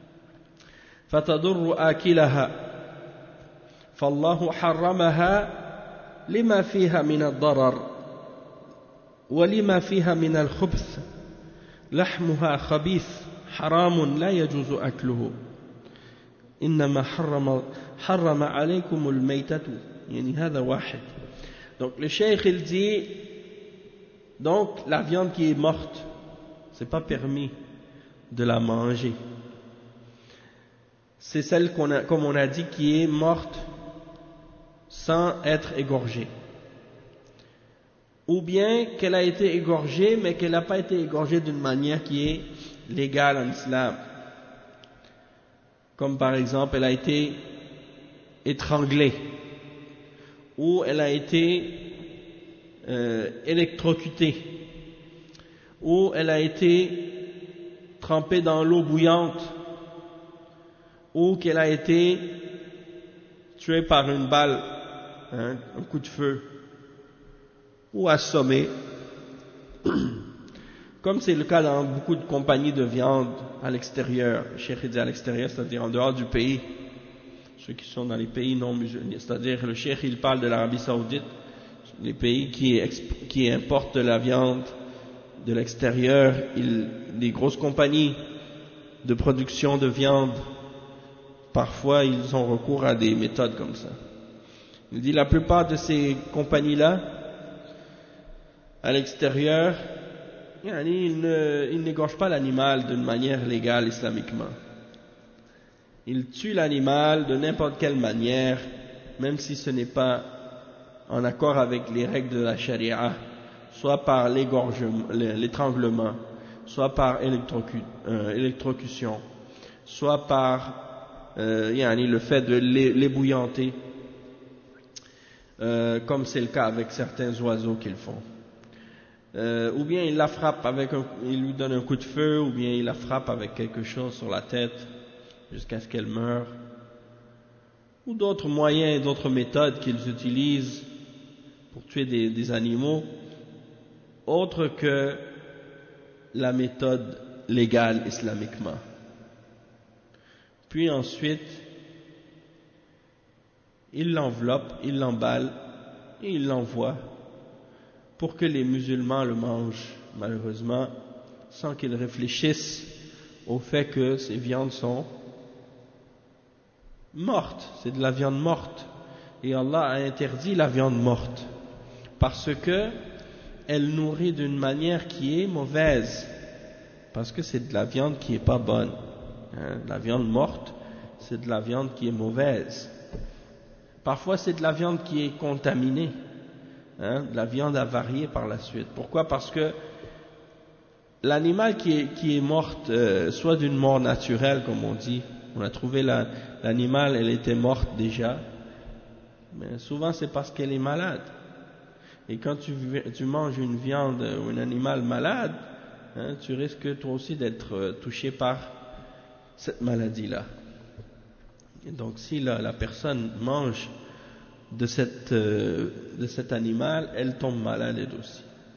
فتضر آكلها فالله حرمها لما فيها من الضرر ولما فيها من الخبث لحمها خبيث حرام لا يجوز أكله إنما حرم حرم عليكم الميتة يعني هذا واحد. Donc le cheikh il dit donc la viande qui est morte c'est pas permis de la manger, c'est celle qu'on a, comme on a dit, qui est morte sans être égorgée, ou bien qu'elle a été égorgée mais qu'elle n'a pas été égorgée d'une manière qui est légale en islam, comme par exemple elle a été étranglée ou elle a été euh, électrocutée ou elle a été trempée dans l'eau bouillante ou qu'elle a été tuée par une balle, hein, un coup de feu ou assommée comme c'est le cas dans beaucoup de compagnies de viande à l'extérieur. Le cheikh dit à l'extérieur, c'est-à-dire en dehors du pays, ceux qui sont dans les pays non musulmans, c'est-à-dire le cheikh il parle de l'Arabie Saoudite, les pays qui, qui importent de la viande de l'extérieur, les grosses compagnies de production de viande, parfois ils ont recours à des méthodes comme ça. Il dit la plupart de ces compagnies-là, à l'extérieur, ils ne, ils n'égorgent pas l'animal d'une manière légale islamiquement. Ils tuent l'animal de n'importe quelle manière, même si ce n'est pas en accord avec les règles de la charia, soit par l'étranglement, soit par électrocu, euh, électrocution, soit par euh, yani, le fait de l'ébouillanter, euh, comme c'est le cas avec certains oiseaux qu'ils font. Euh, ou bien il la frappe avec un, il lui donne un coup de feu, ou bien il la frappe avec quelque chose sur la tête jusqu'à ce qu'elle meure, ou d'autres moyens et d'autres méthodes qu'ils utilisent pour tuer des, des animaux, autre que la méthode légale islamiquement. Puis ensuite, il l'enveloppe, il l'emballe et il l'envoie pour que les musulmans le mangent, malheureusement, sans qu'ils réfléchissent au fait que ces viandes sont mortes, c'est de la viande morte. Et Allah a interdit la viande morte, parce que elle nourrit d'une manière qui est mauvaise, parce que c'est de la viande qui n'est pas bonne. Hein, la viande morte, c'est de la viande qui est mauvaise. Parfois, c'est de la viande qui est contaminée, hein, de la viande avariée par la suite. Pourquoi? Parce que l'animal qui est, qui est morte, euh, soit d'une mort naturelle, comme on dit, on a trouvé la, l'animal, elle était morte déjà, mais souvent c'est parce qu'elle est malade. Et quand tu, tu manges une viande ou un animal malade, hein, tu risques toi aussi d'être touché par cette maladie-là. Et donc si la, la personne mange de, cette, euh, de cet animal, elle tombe malade elle aussi.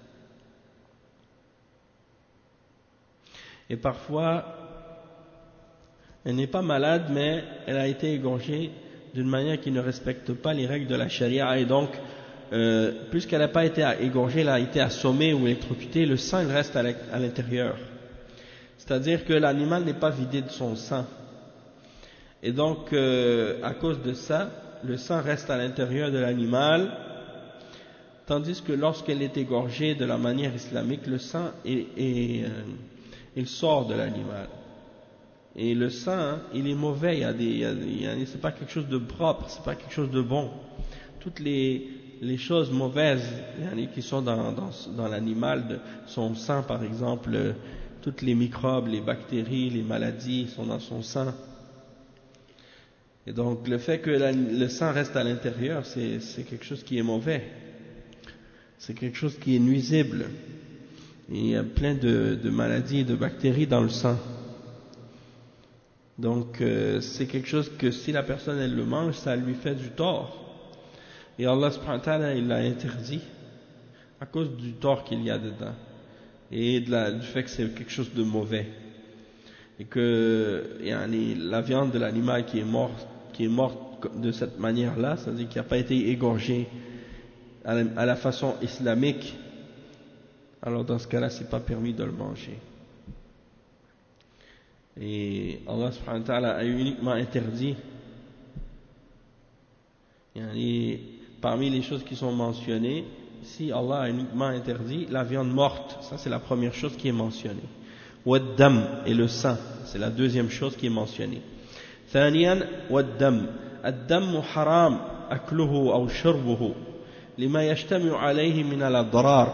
Et parfois, elle n'est pas malade, mais elle a été égorgée d'une manière qui ne respecte pas les règles de la charia, et donc Euh, puisqu'elle n'a pas été égorgée, elle a été assommée ou électrocutée, le sang il reste à l'intérieur. C'est-à-dire que l'animal n'est pas vidé de son sang. Et donc, euh, à cause de ça, le sang reste à l'intérieur de l'animal, tandis que lorsqu'elle est égorgée de la manière islamique, le sang est, est, euh, il sort de l'animal. Et le sang, il est mauvais, il y a des, il y a, c'est pas quelque chose de propre, c'est pas quelque chose de bon. Toutes les les choses mauvaises qui sont dans, dans, dans l'animal, son sang par exemple, euh, toutes les microbes, les bactéries, les maladies sont dans son sang. Et donc le fait que la, le sang reste à l'intérieur, c'est, c'est quelque chose qui est mauvais, c'est quelque chose qui est nuisible. Et il y a plein de, de maladies et de bactéries dans le sang. Donc euh, c'est quelque chose que si la personne elle le mange, ça lui fait du tort. Et Allah subhanahu wa ta'ala, il l'a interdit à cause du tort qu'il y a dedans et de la, du fait que c'est quelque chose de mauvais. Et que yani, la viande de l'animal qui est morte, qui est morte de cette manière-là, c'est-à-dire qui n'a pas été égorgée à la, à la façon islamique, alors dans ce cas-là, c'est pas permis de le manger. Et Allah subhanahu wa ta'ala a uniquement interdit yani, parmi les choses qui sont mentionnées, ici Allah a uniquement interdit la viande morte, ça c'est la première chose qui est mentionnée. Waddam, et le sang, c'est la deuxième chose qui est mentionnée. ثانيا والدم الدم حرام أكله أو شربه لما يجتمع عليه من الأضرار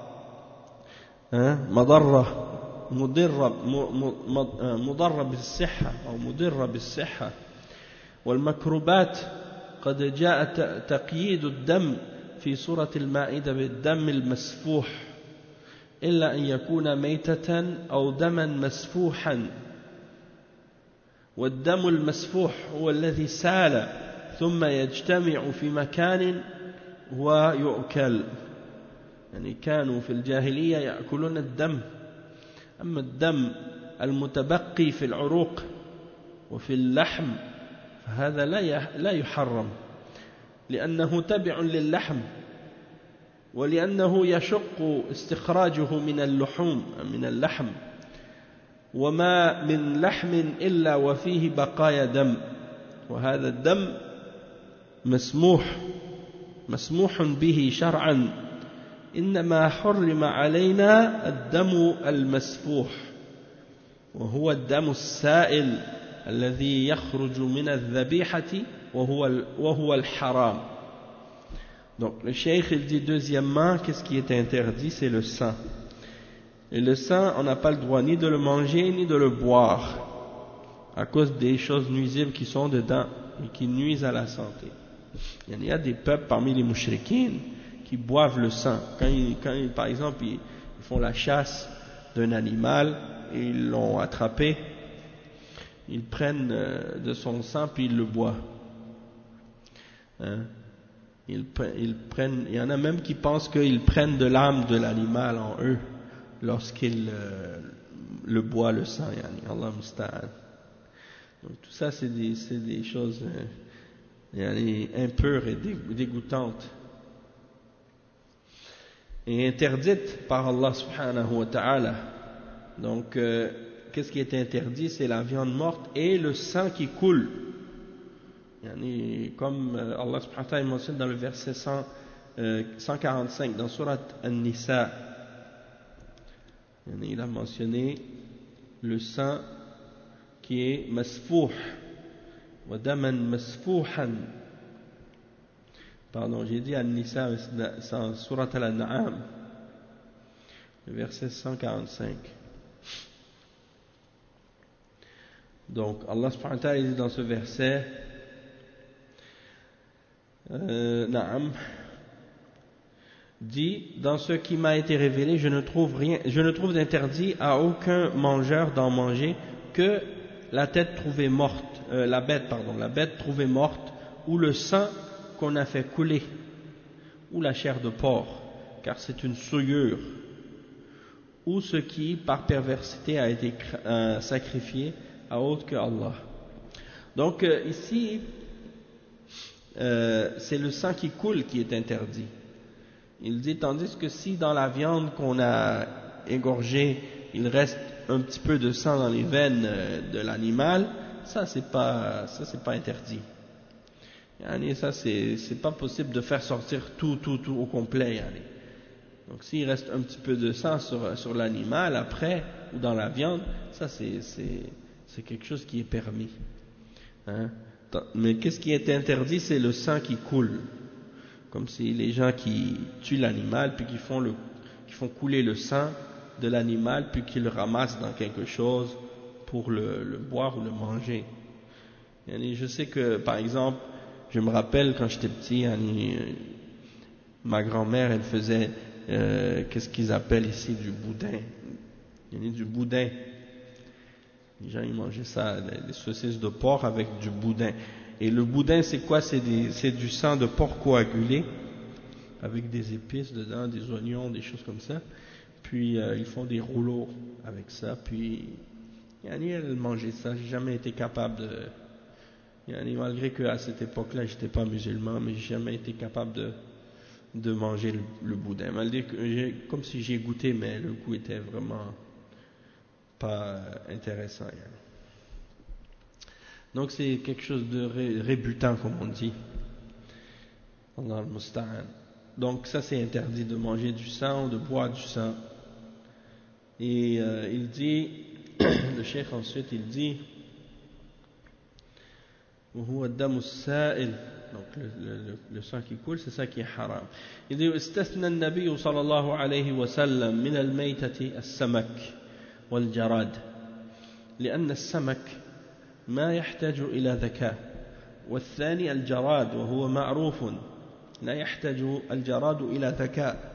مضرة مضرة مضرة بالصحة أو مضرة بالصحة والمكروبات. قد جاء تقييد الدم في سورة المائدة بالدم المسفوح إلا أن يكون ميتة أو دما مسفوحا، والدم المسفوح هو الذي سال ثم يجتمع في مكان ويؤكل. يعني كانوا في الجاهلية يأكلون الدم، أما الدم المتبقي في العروق وفي اللحم هذا لا يحرم لأنه تبع للحم ولأنه يشق استخراجه من اللحوم من اللحم، وما من لحم إلا وفيه بقايا دم، وهذا الدم مسموح مسموح به شرعا، إنما حرم علينا الدم المسفوح وهو الدم السائل الذي يخرج من الذبيحة وهو وهو الحرام. Donc le cheikh il dit deuxièmement, qu'est-ce qui est interdit, c'est le sang. Et le sang, on n'a pas le droit ni de le manger ni de le boire, à cause des choses nuisibles qui sont dedans et qui nuisent à la santé. Il y a des peuples parmi les mouchrikines qui boivent le sang. Quand, ils, quand ils, par exemple, ils, ils font la chasse d'un animal et ils l'ont attrapé, ils prennent euh, de son sang puis ils le boivent. Hein? Ils, ils prennent, il y en a même qui pensent qu'ils prennent de l'âme de l'animal en eux lorsqu'ils euh, le boivent le sang. Yani, Allah musta'an. Donc tout ça c'est des, c'est des choses euh, yani, impures et dégoûtantes et interdites par Allah subhanahu wa ta'ala. Donc euh, qu'est-ce qui est interdit? C'est la viande morte et le sang qui coule. Yani, comme euh, Allah subhanahu wa ta'ala mentionne dans le verset cent, euh, cent quarante-cinq dans Surat An-Nisa, yani, il a mentionné le sang qui est masfouh wa daman masfouhan. Pardon, j'ai dit An-Nisa, c'est en Surat Al-An'am, le verset cent quarante-cinq. Donc Allah subhanahu wa ta'ala dit dans ce verset euh, Naam, dit, dans ce qui m'a été révélé, je ne trouve rien, je ne trouve d'interdit à aucun mangeur d'en manger que la tête trouvée morte, euh, la bête, pardon, la bête trouvée morte, ou le sang qu'on a fait couler, ou la chair de porc, car c'est une souillure, ou ce qui, par perversité, a été euh, sacrifié à autre que Allah. Donc euh, ici, euh, c'est le sang qui coule qui est interdit. Il dit, tandis que si dans la viande qu'on a égorgée, il reste un petit peu de sang dans les veines de l'animal, ça c'est pas, ça c'est pas interdit. Yani, ça c'est, c'est pas possible de faire sortir tout, tout, tout au complet. Yani. Donc s'il reste un petit peu de sang sur, sur l'animal après ou dans la viande, ça c'est, c'est, c'est quelque chose qui est permis. Hein? Mais qu'est-ce qui est interdit? C'est le sang qui coule. Comme si les gens qui tuent l'animal puis qui font, le, qui font couler le sang de l'animal puis qui le ramassent dans quelque chose pour le, le boire ou le manger. Et je sais que par exemple, je me rappelle quand j'étais petit, ma grand-mère elle faisait euh, qu'est-ce qu'ils appellent ici du boudin. Il y a du boudin. Les gens ils mangeaient ça, des saucisses de porc avec du boudin. Et le boudin c'est quoi? C'est, des, c'est du sang de porc coagulé avec des épices dedans, des oignons, des choses comme ça. Puis euh, ils font des rouleaux avec ça. Puis yani, elle mangeait ça. J'ai jamais été capable de... Yani, malgré qu'à cette époque-là j'étais pas musulman, mais j'ai jamais été capable de, de manger le, le boudin. Malgré que j'ai, comme si j'ai goûté, mais le goût était vraiment pas intéressant. Yani. Donc c'est quelque chose de ré, rébutant comme on dit. Allah al-Musta'an. Donc ça c'est interdit de manger du sang ou de boire du sang. Et euh, il dit, le cheikh ensuite il dit, وهو الدم السائل, donc le, le, le sang qui coule c'est ça qui est haram. Il dit استثنى النبي صلى الله عليه وسلم من الميتة السمك والجراد لأن السمك ما يحتاج إلى ذكاء والثاني الجراد وهو معروف لا يحتاج الجراد إلى ذكاء.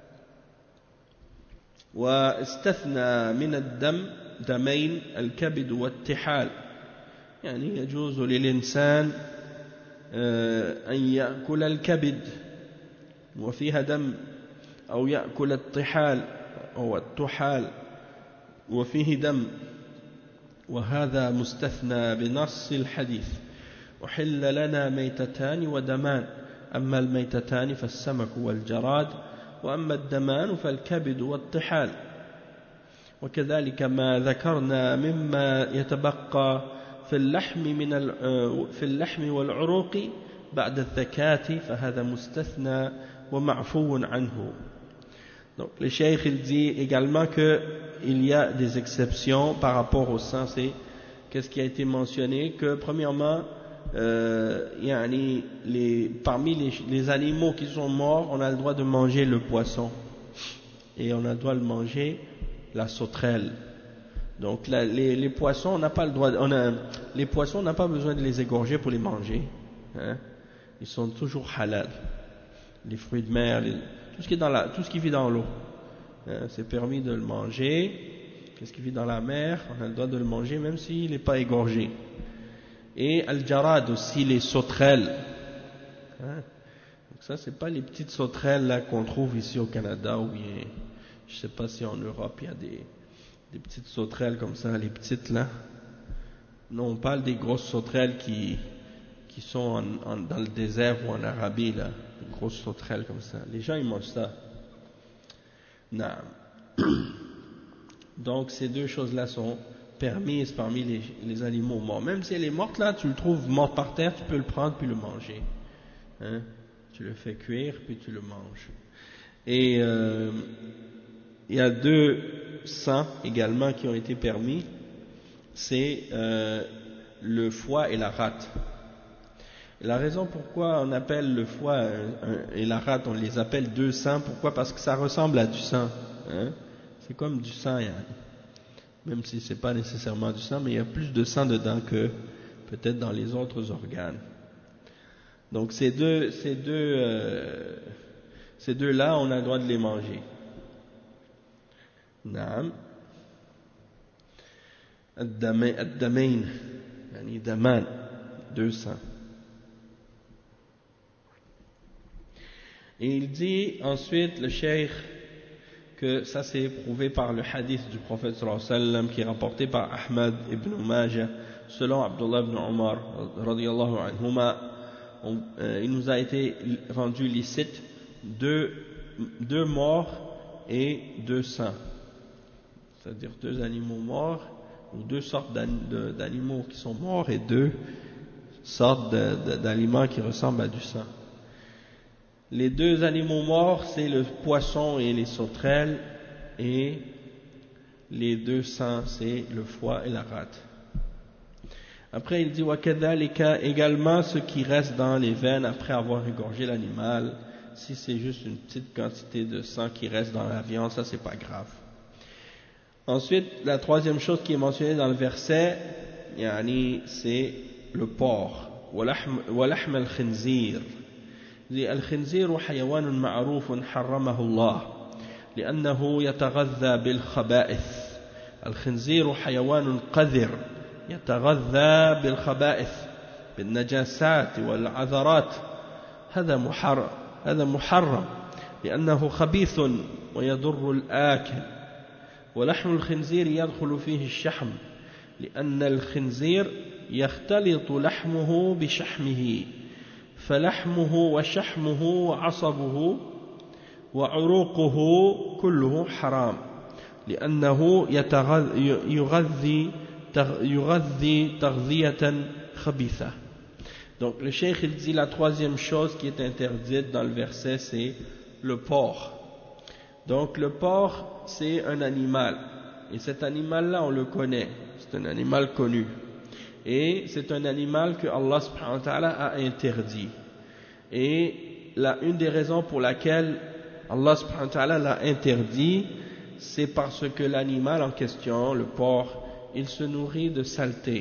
واستثنى من الدم دمين الكبد والطحال, يعني يجوز للإنسان أن يأكل الكبد وفيها دم أو يأكل الطحال أو الطحال وفيه دم, وهذا مستثنى بنص الحديث أحل لنا ميتتان ودمان أما الميتتان فالسمك والجراد وأما الدمان فالكبد والطحال. وكذلك ما ذكرنا مما يتبقى في اللحم من في اللحم والعروق بعد الذكاة فهذا مستثنى ومعفو عنه. Donc le cheikh il dit également que il y a des exceptions par rapport au sang. C'est qu'est-ce qui a été mentionné, que premièrement euh, yani, les, parmi les, les animaux qui sont morts on a le droit de manger le poisson et on a le droit de le manger la sauterelle. Donc la, les, les poissons, on n'a pas le droit, on a, les poissons, on n'a pas besoin de les égorger pour les manger. Hein? Ils sont toujours halal. Les fruits de mer, les, tout ce qui est dans la, tout ce qui vit dans l'eau, hein, c'est permis de le manger. Qu'est-ce qui vit dans la mer, on a le droit de le manger même s'il n'est pas égorgé. Et al-jarad aussi, les sauterelles. Hein? Donc ça, c'est pas les petites sauterelles là qu'on trouve ici au Canada ou bien, je sais pas si en Europe il y a des, des petites sauterelles comme ça, les petites là. Non, on parle des grosses sauterelles qui, qui sont en, en, dans le désert ou en Arabie là, des grosses sauterelles comme ça. Les gens ils mangent ça. Non. Donc ces deux choses-là sont permises parmi les, les animaux morts. Même si elle est morte là, tu le trouves mort par terre, tu peux le prendre puis le manger. Hein? Tu le fais cuire puis tu le manges. Et euh, il y a deux sangs également qui ont été permis. C'est euh, le foie et la rate. Et la raison pourquoi on appelle le foie un, un, et la rate, on les appelle deux sangs, pourquoi? Parce que ça ressemble à du sang. Hein? C'est comme du sang, hein. Même si c'est pas nécessairement du sang, mais il y a plus de sang dedans que peut-être dans les autres organes. Donc ces deux, ces deux, euh, ces deux-là, on a le droit de les manger. Naam. Ad-damain, yani daman, deux sangs. Et il dit ensuite, le cheikh, que ça c'est prouvé par le hadith du prophète sallallahu alayhi wa sallam qui est rapporté par Ahmad ibn Majah selon Abdullah ibn Umar radiyallahu anhuma, on, euh, il nous a été rendu licite deux, deux morts et deux sangs, c'est-à-dire deux animaux morts ou deux sortes d'animaux qui sont morts et deux sortes d'aliments qui ressemblent à du sang. Les deux animaux morts, c'est le poisson et les sauterelles, et les deux sangs, c'est le foie et la rate. Après, il dit وَكَذَلِكَ également ce qui reste dans les veines après avoir égorgé l'animal. Si c'est juste une petite quantité de sang qui reste dans la viande, ça c'est pas grave. Ensuite, la troisième chose qui est mentionnée dans le verset, yani, c'est le porc. وَلَحْمَ الْخِنْزِيرِ. الخنزير حيوان معروف حرمه الله لأنه يتغذى بالخبائث. الخنزير حيوان قذر يتغذى بالخبائث بالنجاسات والعذرات. هذا محرم هذا محرم لأنه خبيث ويضر الآكل. ولحم الخنزير يدخل فيه الشحم لأن الخنزير يختلط لحمه بشحمه فلحمه وشحمه وعصبه وعروقه كله حرام لأنه يغذي يغذي تغذية خبيثة. Donc le cheikh il dit la troisième chose qui est interdite dans le verset, c'est le porc. Donc le porc c'est un animal, et cet animal là on le connaît, c'est un animal connu. Et c'est un animal que Allah subhanahu wa ta'ala a interdit. Et là, une des raisons pour laquelle Allah subhanahu wa ta'ala l'a interdit, c'est parce que l'animal en question, le porc, il se nourrit de saleté.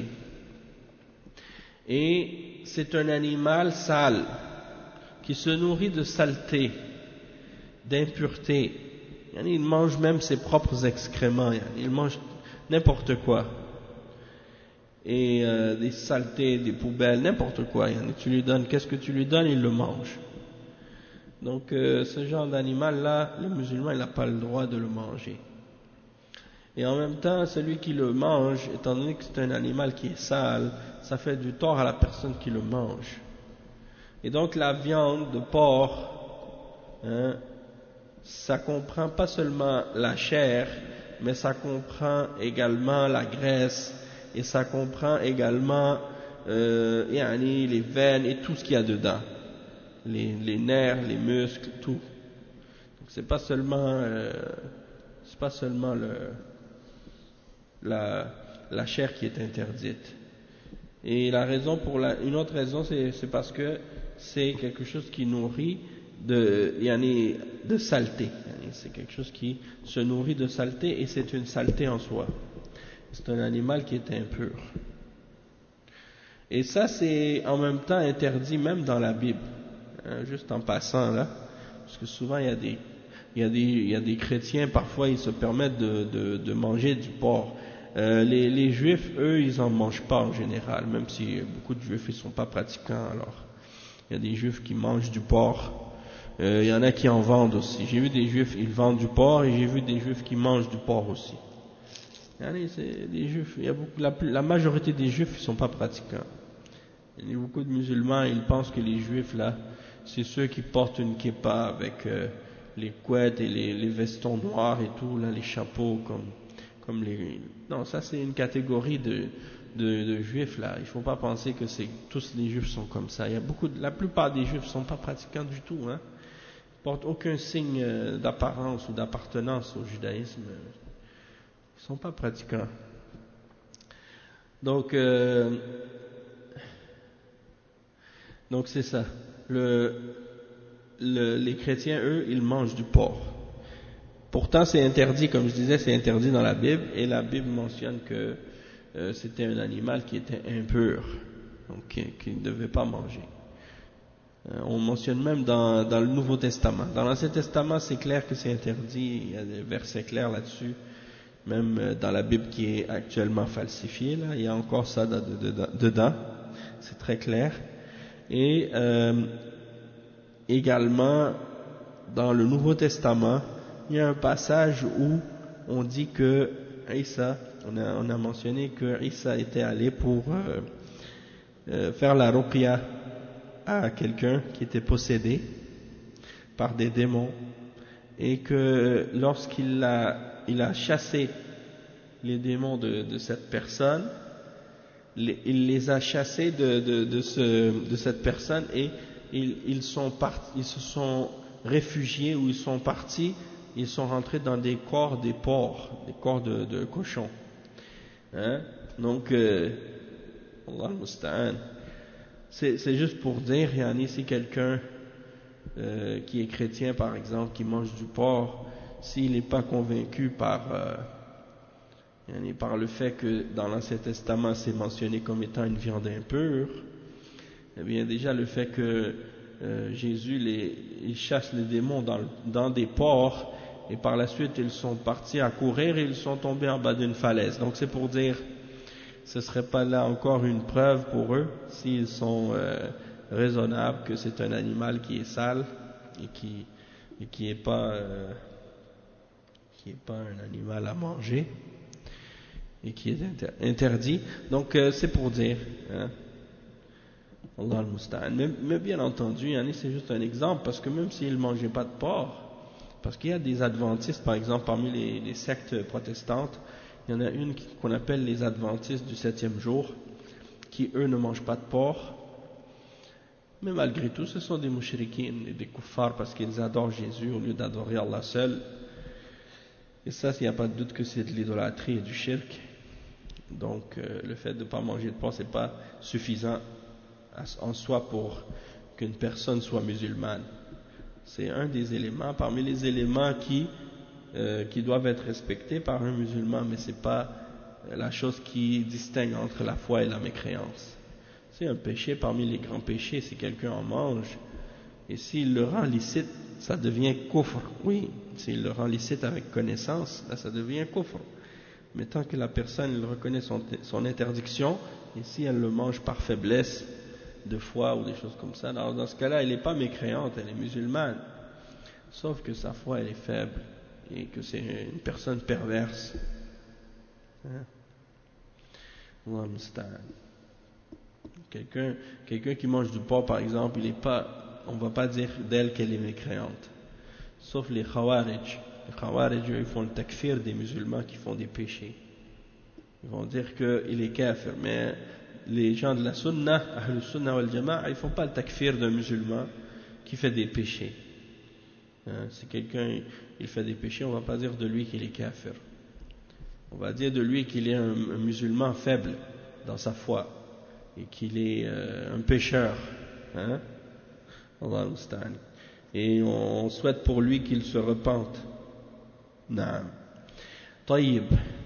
Et c'est un animal sale, qui se nourrit de saleté, d'impureté. Il mange même ses propres excréments, il mange n'importe quoi. Et euh, des saletés, des poubelles, n'importe quoi. Tu lui donnes, qu'est-ce que tu lui donnes, il le mange. Donc euh, ce genre d'animal-là, le musulman il n'a pas le droit de le manger. Et en même temps, celui qui le mange, étant donné que c'est un animal qui est sale, ça fait du tort à la personne qui le mange. Et donc la viande de porc, hein, ça comprend pas seulement la chair, mais ça comprend également la graisse, et ça comprend également euh, yani, les veines et tout ce qu'il y a dedans, les, les nerfs, les muscles, tout. Donc c'est pas seulement, euh, c'est pas seulement le, la, la chair qui est interdite. Et la raison pour la, une autre raison, c'est, c'est parce que c'est quelque chose qui nourrit de, yani, de saleté. c'est quelque chose qui se nourrit de saleté, et c'est une saleté en soi. C'est un animal qui est impur. Et ça, c'est en même temps interdit même dans la Bible. Hein, juste en passant là, parce que souvent il y a des, il y a des, il y a des chrétiens, parfois ils se permettent de, de, de manger du porc. Euh, les, les juifs, eux, ils en mangent pas en général, même si beaucoup de juifs ils sont pas pratiquants. Alors, il y a des juifs qui mangent du porc. Euh, il y en a qui en vendent aussi. J'ai vu des juifs, ils vendent du porc, et j'ai vu des juifs qui mangent du porc aussi. Allez, c'est des juifs, il y a beaucoup, la, la majorité des juifs ils sont pas pratiquants. Il y a beaucoup de musulmans, ils pensent que les juifs là, c'est ceux qui portent une kippa avec euh, les couettes et les, les vestons noirs et tout, là, les chapeaux comme, comme les. Non, ça c'est une catégorie de, de, de juifs là. Il faut pas penser que c'est tous les juifs sont comme ça. Il y a beaucoup, de, la plupart des juifs sont pas pratiquants du tout, hein. Ils portent aucun signe d'apparence ou d'appartenance au judaïsme. Ils sont pas pratiquants. Donc, euh, donc c'est ça. Le, le, les chrétiens, eux, ils mangent du porc. Pourtant, c'est interdit, comme je disais, c'est interdit dans la Bible, et la Bible mentionne que euh, c'était un animal qui était impur, donc qui, qui ne devait pas manger. Euh, on mentionne même dans, dans le Nouveau Testament. Dans l'Ancien Testament, c'est clair que c'est interdit, il y a des versets clairs là-dessus. Même dans la Bible qui est actuellement falsifiée, là, il y a encore ça dedans, c'est très clair. Et euh, également, dans le Nouveau Testament, il y a un passage où on dit que Isa, on a, on a mentionné que Isa était allé pour euh, euh, faire la ruqya à quelqu'un qui était possédé par des démons, et que lorsqu'il a il a chassé les démons de, de cette personne, les, il les a chassés de, de, de, ce, de cette personne, et ils, ils, sont part, ils se sont réfugiés, ou ils sont partis, ils sont rentrés dans des corps des porcs, des corps de, de cochons. Hein? Donc, euh, Allah al-Musta'an. C'est, c'est juste pour dire, yani, si quelqu'un euh, qui est chrétien par exemple, qui mange du porc, s'il n'est pas convaincu par, euh, par le fait que dans l'Ancien Testament c'est mentionné comme étant une viande impure, eh bien déjà le fait que euh, Jésus les, il chasse les démons dans, dans des porcs, et par la suite ils sont partis à courir et ils sont tombés en bas d'une falaise. Donc c'est pour dire, ce ne serait pas là encore une preuve pour eux, s'ils sont euh, raisonnables, que c'est un animal qui est sale et qui et qui n'est pas euh, qui est pas un animal à manger et qui est inter interdit. Donc euh, c'est pour dire, hein, Allah al-Musta'an. Mais, mais bien entendu, yani, c'est juste un exemple, parce que même s'ils ne mangeaient pas de porc, parce qu'il y a des adventistes, par exemple, parmi les, les sectes protestantes, il y en a une qu'on appelle les adventistes du septième jour, qui eux ne mangent pas de porc, mais malgré tout ce sont des mouchriquines et des kuffars, parce qu'ils adorent Jésus au lieu d'adorer Allah seul. Et ça, il n'y a pas de doute que c'est de l'idolâtrie et du shirk. Donc euh, le fait de ne pas manger de porc, c'est pas suffisant en soi pour qu'une personne soit musulmane. C'est un des éléments, parmi les éléments qui, euh, qui doivent être respectés par un musulman, mais ce n'est pas la chose qui distingue entre la foi et la mécréance. C'est un péché parmi les grands péchés, si quelqu'un en mange, et s'il le rend licite, ça devient kufr. Oui, s'il le rend licite avec connaissance, là ça devient kufr. Mais tant que la personne il reconnaît son, son interdiction, et si elle le mange par faiblesse de foi ou des choses comme ça, alors dans ce cas-là, elle n'est pas mécréante, elle est musulmane. Sauf que sa foi elle est faible et que c'est une personne perverse. Hein? Quelqu'un, quelqu'un qui mange du porc par exemple, il est pas, on ne va pas dire d'elle qu'elle est mécréante. Sauf les khawarij. Les khawarij, ils font le takfir des musulmans qui font des péchés. Ils vont dire qu'il est kafir, mais les gens de la sunna, ahlus sunna wal jama'a, ils ne font pas le takfir d'un musulman qui fait des péchés. Hein, si quelqu'un il fait des péchés, on ne va pas dire de lui qu'il est kafir. On va dire de lui qu'il est un, un musulman faible dans sa foi et qu'il est euh, un pécheur. Hein? Allah al-Musta'an. Et on souhaite pour lui qu'il se repente Naam. Taïb.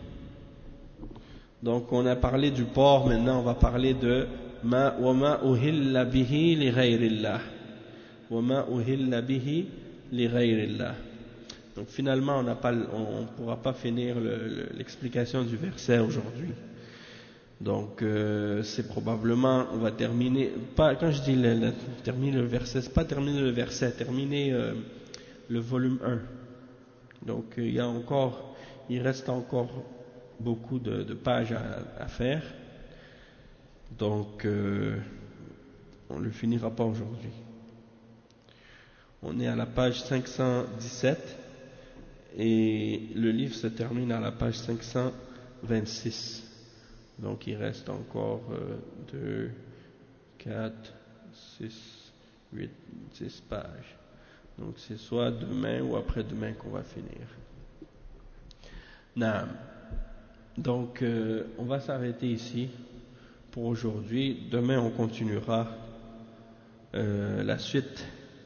Donc on a parlé du porc, maintenant on va parler de ma wa ma uhilla bihi li ghayrillah. Wa ma uhilla bihi li ghayrillah. Donc finalement on n'a pas on ne pourra pas finir le, le, l'explication du verset aujourd'hui. Donc euh, c'est probablement on va terminer pas quand je dis le, le, terminer le verset, c'est pas terminer le verset, terminer euh, le volume un. Donc euh, il y a encore il reste encore beaucoup de, de pages à, à faire. Donc euh, on ne le finira pas aujourd'hui. On est à la page cinq cent dix-sept et le livre se termine à la page cinq cent vingt-six. Donc il reste encore euh, deux, quatre, six, huit, dix pages. Donc c'est soit demain ou après-demain qu'on va finir. Naam. Donc euh, on va s'arrêter ici pour aujourd'hui. Demain on continuera euh, la suite.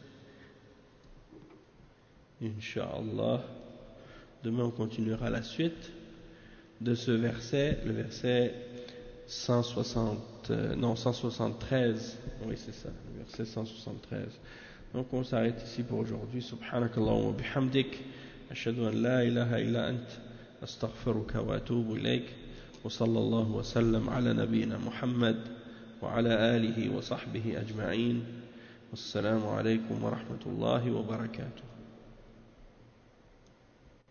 Inch'Allah. Demain on continuera la suite de ce verset, le verset cent soixante, euh, non cent soixante-treize, oui c'est ça, le verset cent soixante-treize. Donc on s'arrête ici pour aujourd'hui. Subhanakallahumma bihamdik, ashhadu an la ilaha illa ant, astaghfiruka wa atubu ilayk, wa sallallahu wa sallam ala nabiyyina Muhammad wa ala alihi wa sahbihi ajma'in. Wassalamu alaykum wa rahmatullahi wa barakatuh.